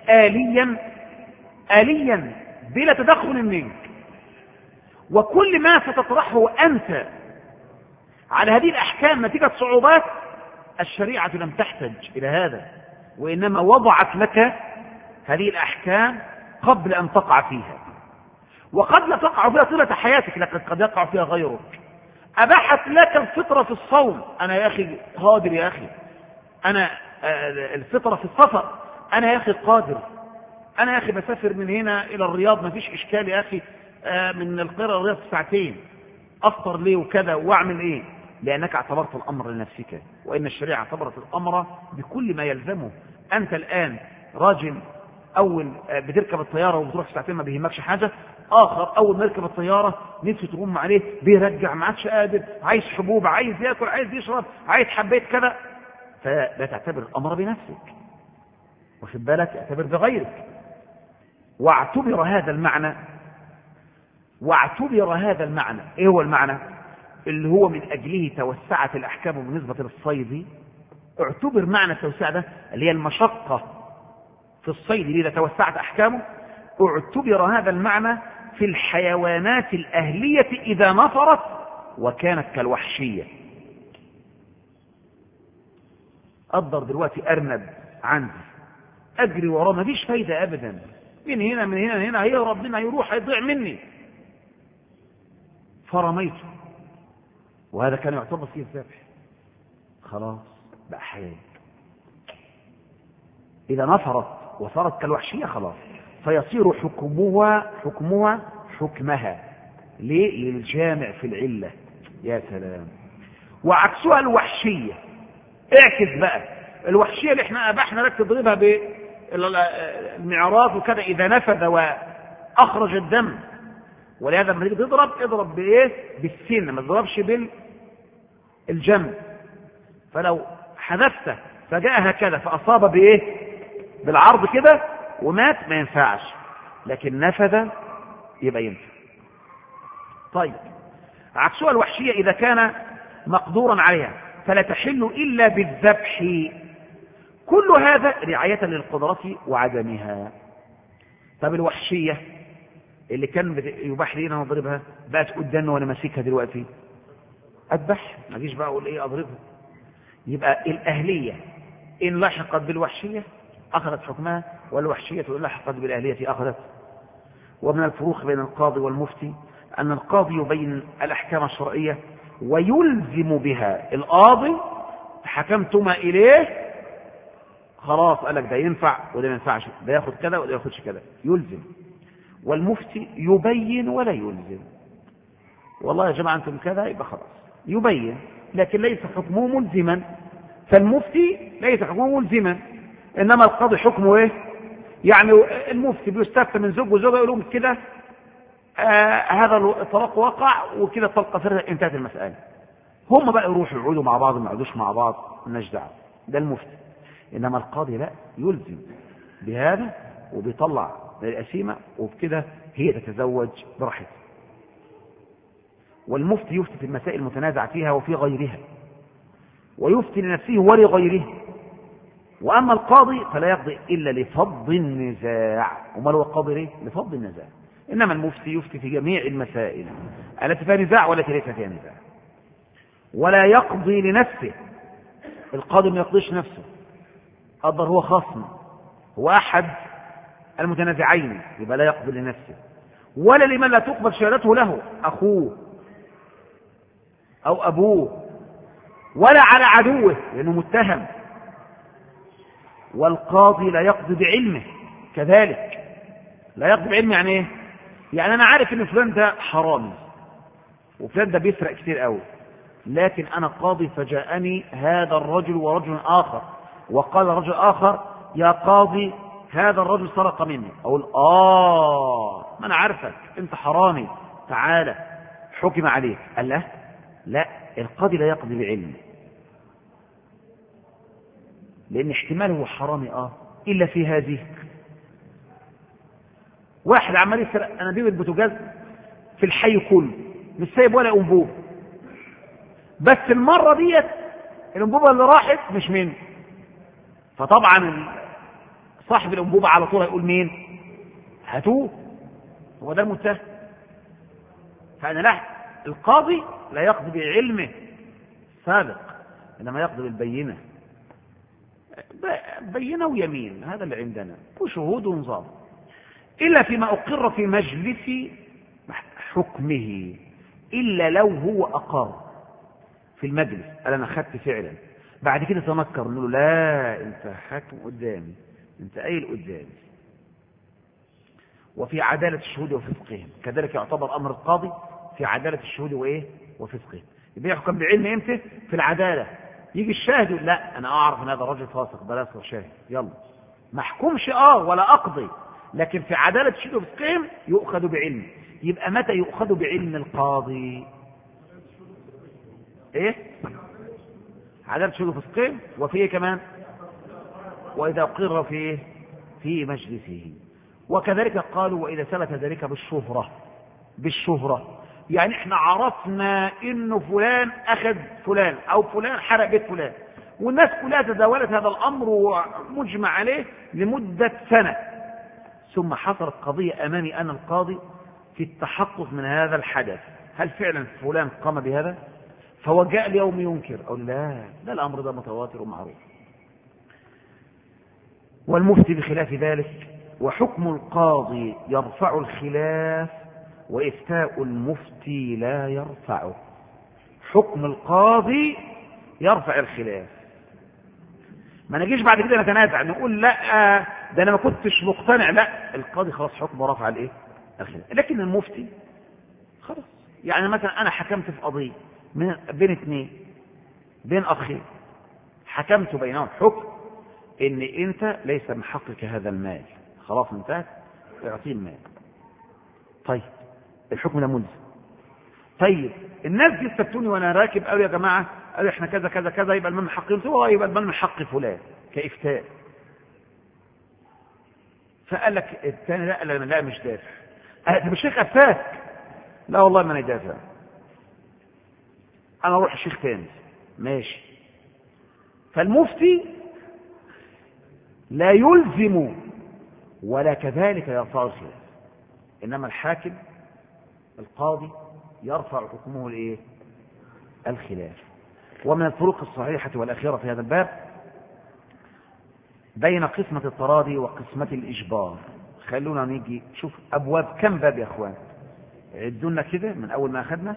آليا بلا تدخل منك، وكل ما ستطرحه أنت على هذه الأحكام نتيجة صعوبات، الشريعة لم تحتج إلى هذا، وإنما وضعت لك هذه الأحكام قبل أن تقع فيها، وقد لا تقع فيها طيلة حياتك، لكن قد يقع فيها غيرك. أباحت لك الفطرة في الصوم، أنا يا أخي قادر، يا أخي أنا الفطرة في السفر، أنا يا أخي قادر، أنا يا أخي بسافر من هنا إلى الرياض ما فيش إشكال يا أخي، من القاهرة الرياض في ساعتين، أفطر ليه وكذا وأعمل إيه؟ لأنك اعتبرت الأمر لنفسك، وإن الشريعة اعتبرت الأمر بكل ما يلزمه. أنت الآن راجل أول بتركب الطيارة وبتروح في ساعتين ما بيهمكش حاجة، آخر أول ما يركب الطيارة نفسه تغم عليه، بيرجع ما عادش قادر، عايز حبوب، عايز يأكل، عايز يشرب، عايز حبيت كذا. فلا تعتبر الأمر بنفسك، واخد بالك، اعتبر بغيرك. واعتبر هذا المعنى. ايه هو المعنى اللي هو من اجله توسعت الاحكام بالنسبة للصيد؟ اعتبر معنى التوسعة ده اللي هي المشقة في الصيد اذا توسعت احكامه. اعتبر هذا المعنى في الحيوانات الاهلية اذا نفرت وكانت كالوحشية. اقدر دلوقتي ارنب عندي اجري وراه ما فيش فايدة ابدا، من هنا هيهرب منها، هيروح، هيضيع مني، فرميته، وهذا كان يعتبر فيه الذبح، خلاص بقى حيوان. إذا نفرت وصارت كالوحشية خلاص، فيصير حكمها حكمها. ليه؟ للجامع في العلة. يا سلام. وعكسها الوحشية. اعكس بقى الوحشية اللي احنا أباحنا لك تضربها بالمعراض وكذا إذا نفذ وأخرج الدم. ولهذا لما تيجي تضرب اضرب بايه؟ بالسن، ما تضربش بالجنب. فلو حذفته فجاء هكذا فأصاب بايه؟ بالعرض كده ومات، ما ينفعش، لكن نفذ يبقى ينفع. طيب، عكسها الوحشية إذا كان مقدورا عليها فلا تحل إلا بالذبح. كل هذا رعاية للقدرة وعدمها. طب الوحشية اللي كان يباح لينا نضربها بقت قدامنا وانا ماسكها دلوقتي، اذبح، ما اجيش بقى اقول ايه اضربها. يبقى الاهليه ان لحقت بالوحشيه اخذت حكمها، والوحشيه ان لحقت بالاهليه اخذت. ومن الفروق بين القاضي والمفتي ان القاضي يبين الاحكام الشرعيه ويلزم بها. القاضي حكمتما اليه خلاص قال لك ده ينفع وده ما ينفعش، ده ياخد كذا وده ياخدش كذا، يلزم. والمفتي يبين ولا يلزم. والله يا جماعة أنتم كذا، يبقى خلاص يبين، لكن ليس حكمه ملزما. فالمفتي ليس حكمه ملزما، إنما القاضي حكمه إيه؟ يعني المفتي بيستفتى من زوج وزوجة يقول لهم كده هذا الطلاق وقع وكده طلقة فرد، انتهت المسألة. هم بقى يروحوا يقعدوا مع بعض ما يقعدوش مع بعض مالناش دعوة، ده المفتي. إنما القاضي لا، يلزم بهذا وبيطلع الأسيمة، وبكده هي تتزوج براحتها. والمفتي يفتي في المسائل المتنازع فيها وفي غيرها، ويفتي لنفسه ولغيره. وأما القاضي فلا يقضي إلا لفض النزاع. وما هو القاضي ليه؟ لفض النزاع. إنما المفتي يفتي في جميع المسائل التي فيها نزاع والتي ليس فيها نزاع، ولا يقضي لنفسه. القاضي ما يقضيش نفسه، قدر هو خصم، هو أحد المتنازعين، يبقى لا يقضي لنفسه. ولا لمن لا تقبل شهادته له، أخوه أو أبوه ولا على عدوه لأنه متهم. والقاضي لا يقضي بعلمه كذلك. لا يقضي بعلمه يعني ايه؟ يعني انا عارف ان فلان ده حرامي وفلان ده بيسرق كتير قوي، لكن انا قاضي فجاءني هذا الرجل ورجل اخر وقال رجل اخر يا قاضي هذا الرجل سرق مني، اقول ما انا عارفك انت حرامي تعالى حكم عليك. قال لا لا، القاضي لا يقضي بعلمه، لان احتماله هو حرامي الا في هذه. واحد عمال يسرق انابيب البوتاجاز في الحي كله مش سايب ولا انبوب، بس المره ديت الانبوبه اللي راحت مش منه، فطبعا صاحب الانبوبه على طول هيقول مين؟ هاتوه، هو ده المتهم. فانا لا، القاضي لا يقضي بعلمه سابق، انما يقضي بالبينه، بينه ويمين، هذا اللي عندنا، وشهود ونظام، إلا فيما أقر في مجلس حكمه، إلا لو هو أقر في المجلس قال أنا أخذت فعلا، بعد كده تنكر نقول له لا أنت حاكم قدامي، أنت قايل قدامي. وفي عدالة الشهود وفسقهم كذلك يعتبر أمر القاضي في عدالة الشهود وفسقهم. يبقى يحكم بعلم إمتى؟ في العدالة. يجي الشاهد يقول لا أنا أعرف أن هذا الرجل فاسق بلاش شاهد، يلا ما احكمش ولا أقضي، لكن في عدالة الشهود وفسقهم يؤخذ بعلم. يبقى متى يؤخذ بعلم القاضي؟ ايه؟ عدالة الشهود وفسقهم، وفي ايه كمان؟ وإذا أقر في مجلسه. وكذلك قالوا وإذا ثبت ذلك بالشهرة، يعني احنا عرفنا انه فلان اخذ فلان او فلان حرق بيت فلان، والناس كلها تداولت هذا الامر ومجمع عليه لمدة سنة، ثم حصلت قضية امامي انا القاضي في التحقق من هذا الحدث، هل فعلا فلان قام بهذا؟ فهو جاء اليوم ينكر، او لا الامر ده متواتر ومعروف. والمفتي بخلاف ذلك، وحكم القاضي يرفع الخلاف وإفتاء المفتي لا يرفعه. حكم القاضي يرفع الخلاف، ما نجيش بعد كده نتنازع نقول لا ده انا ما كنتش مقتنع، لا القاضي خلاص حكمه رفع الخلاف. لكن المفتي خلاص، يعني مثلا انا حكمت في قضيه بين اثنين، بين اخين، حكمت بينهم حكم ان انت ليس من حقك هذا المال، خلاص انتهت، اعطيه المال. طيب الحكم ده ملزم. طيب الناس دي استفتوني وانا راكب، قالوا يا جماعه، قالوا احنا كذا كذا كذا، يبقى المال من حقي، يبقى المال من حق فلان كافتاء. فقال لك الثاني لا مش دافع. طب الشيخ افتاك؟ لا والله ما انا دافع، انا اروح الشيخ ثاني ماشي. فالمفتي لا يلزم ولا كذلك يرفع الخلاف، انما الحاكم القاضي يرفع حكمه الخلاف. ومن الفروق الصحيحة والأخيرة في هذا الباب بين قسمة التراضي وقسمة الإجبار. خلونا نيجي شوف أبواب، كم باب يا أخوان؟ عدونا كده من أول ما أخذنا.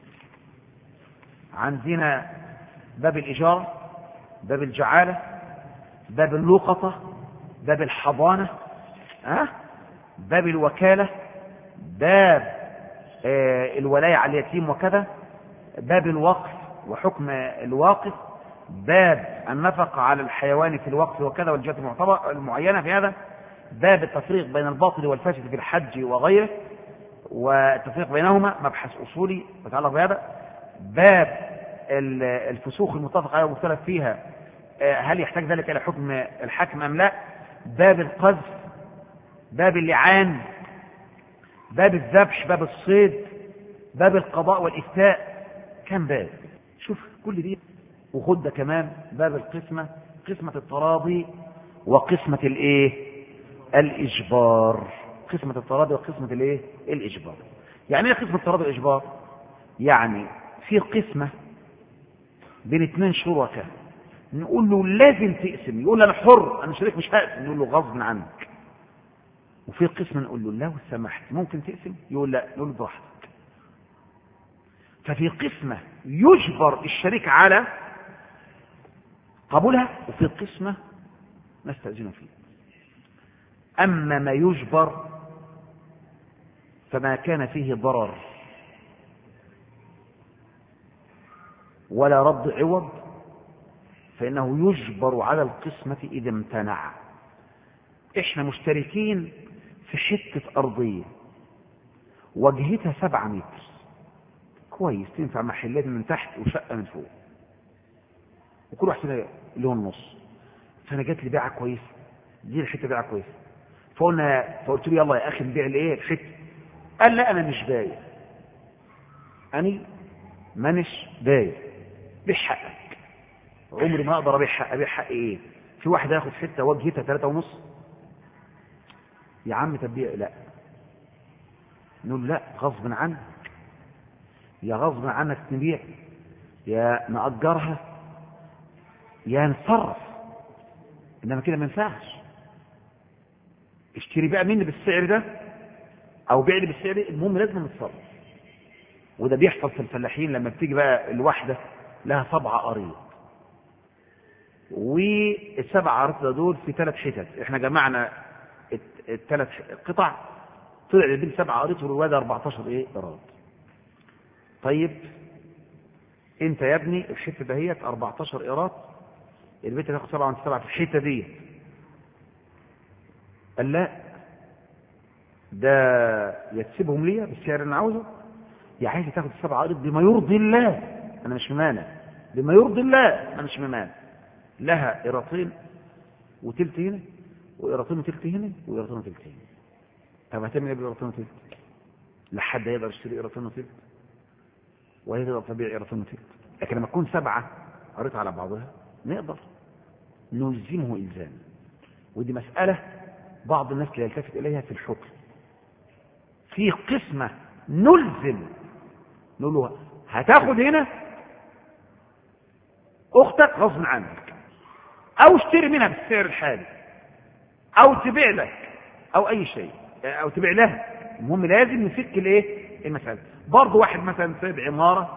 عندنا باب الإجارة، باب الجعالة، باب اللقطة، باب الحضانة، باب الوكالة، باب الولاية على اليتيم وكذا، باب الوقف وحكم الواقف، باب النفقة على الحيوان في الوقف وكذا والجهات المعينة في هذا، باب التفريق بين الباطل والفاسد في الحج وغيره والتفريق بينهما، مبحث أصولي يتعلق بهذا، باب الفسوق المتفق عليها والمختلف فيها، هل يحتاج ذلك إلى حكم الحاكم أم لا، باب القذف، باب اللعان، باب الذبح، باب الصيد، باب القضاء والإفتاء. كم باب؟ شوف كل دي. وخد ده كمان باب القسمة، قسمة التراضي وقسمة الإجبار. قسمة التراضي وقسمة الإجبار. يعني ايه قسمة التراضي والإجبار؟ يعني في قسمة بين اثنين شركاء نقول له لازم تقسم، يقول انا حر انا شريك مش هقسم، نقول له غصب عنك. وفي قسم نقول له لو سمحت ممكن تقسم، يقول لا، نقول له براحتك. ففي قسمة يجبر الشريك على قبولها وفي قسمة نستأذن فيه. أما ما يجبر فما كان فيه ضرر ولا رد عوض فإنه يجبر على القسمة إذا امتنع. إحنا مشتركين في حتة أرضية وجهتها 7 متر، كويس، تنفع محلات من تحت وشقة من فوق، وكل واحد فينا له النص. فأنا جات لي بيعة كويسة، دي الحتة بيعة كويسة، فقلت له يلا يا أخي نبيع الإيه الحتة. قال لا أنا مش بايع، أنا مانيش بايع، بيع حقك. عمري ما أقدر أبيع حق إيه؟ في واحد ياخد حتة وجهتها 3.5 يا عم تبيع؟ لا. نقول لا غصب عنك، يا غصب عنك نبيع يا نأجرها يا نصرف، إنما كده ما ينفعش. اشتري بقى مني بالسعر ده أو بيع لي بالسعر ده، المهم لازم نتصرف. وده بيحصل في الفلاحين لما بتيجي بقى الواحدة لها 7 قريط، وال7 قريط دول في 3 حتت، احنا جمعنا ال3 قطع، طلع لدين 7 قريط والواد 14 قراط. طيب انت يا ابني الحته دهيت 14 قراط، البيت هتاخد 7 وانت 7 في الحته دي. قال لا، ده يتسيبهم ليا بالسعر اللي انا عاوزه، يا عايز تاخد 7 قراط بما يرضي الله انا مش ممانع، بما يرضي الله انا مش ممانع. لها قراطين وتلت هنا وقراطين وتلت هنا وقراطين وتلت هنا. طب هتعمل ايه بقراطين وتلت؟ لحد يقدر يشتري قراطين وتلت وهي تقدر تبيع قراطين وتلت. لكن لما تكون 7 قريت على بعضها نقدر نلزمه إلزام. ودي مسألة بعض الناس لا يلتفت إليها في الحكم. في قسمة نلزم، نقول له هتاخد هنا أختك غصب عنك، أو اشتري منها بالسعر الحالي، أو تبيع لك، أو أي شيء، أو تبيع لها. المهم لازم نفك المسألة. برضه واحد مثلا سايب عمارة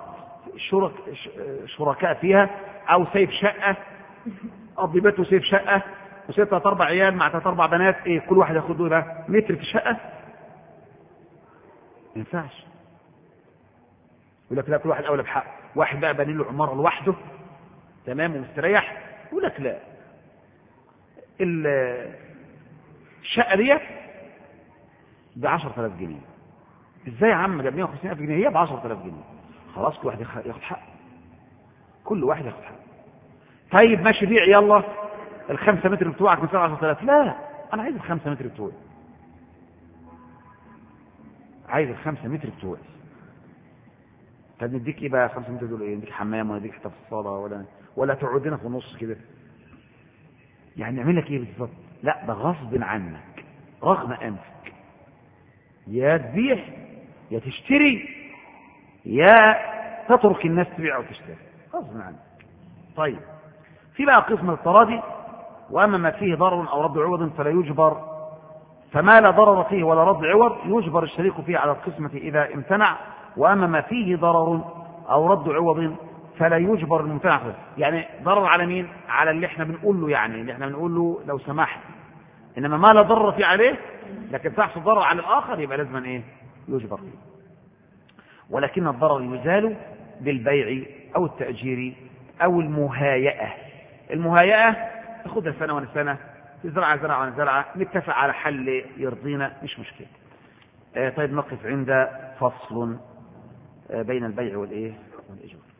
شركاء فيها، أو سايب شقة قضي بيته، سايب شقة وسايب 3 4 عيال مع 3 4 بنات، كل واحد ياخد له متر في الشقة، ما ينفعش. يقول لك لا، كل واحد أولى بحق. واحد بقى بني له عمارة لوحده تمام ومستريح، يقول لك لا، الشقة دي ب10,000 جنيه. ازاي يا عم؟ ده 150,000 جنيه، هي ب10,000 جنيه. خلاص كل واحد ياخد حق، كل واحد ياخد حق. طيب ماشي بيع، يلا ال5 متر بتوعك من 10,000. لا، انا عايز ال5 متر بتوعي، عايز ال5 متر بتوعي. طب نديك ايه بقى 5 متر دول؟ ايه؟ نديك حمام ولا نديك حته في الصاله ولا تقعدنا في النص كده؟ يعني نعمل لك ايه بالظبط؟ لا، ده غصب عنك رغم انفك، يا تبيع يا تشتري يا تترك الناس تبيع وتشتري غصب عنك. طيب في بقى قسم التراضي. واما ما فيه ضرر او رد عوض فلا يجبر، فما لا ضرر فيه ولا رد عوض يجبر الشريك فيه على القسمة إذا امتنع. واما ما فيه ضرر او رد عوض فلا يجبر الممتنع فيه. يعني ضرر على مين؟ على اللي احنا بنقول له، يعني اللي احنا بنقول له لو سمحت. انما ما لا ضرر فيه عليه لكن تحصل ضرر على الاخر يبقى لازم يجبر فيه. ولكن الضرر يزال بالبيع او التأجير او المهايئة. المهايئة تاخدها سنة ونسنة، زرعة زرعة ونزرعة، نتفق على حل يرضينا، مش مشكلة. طيب نقف عند فصل بين البيع والإيجار.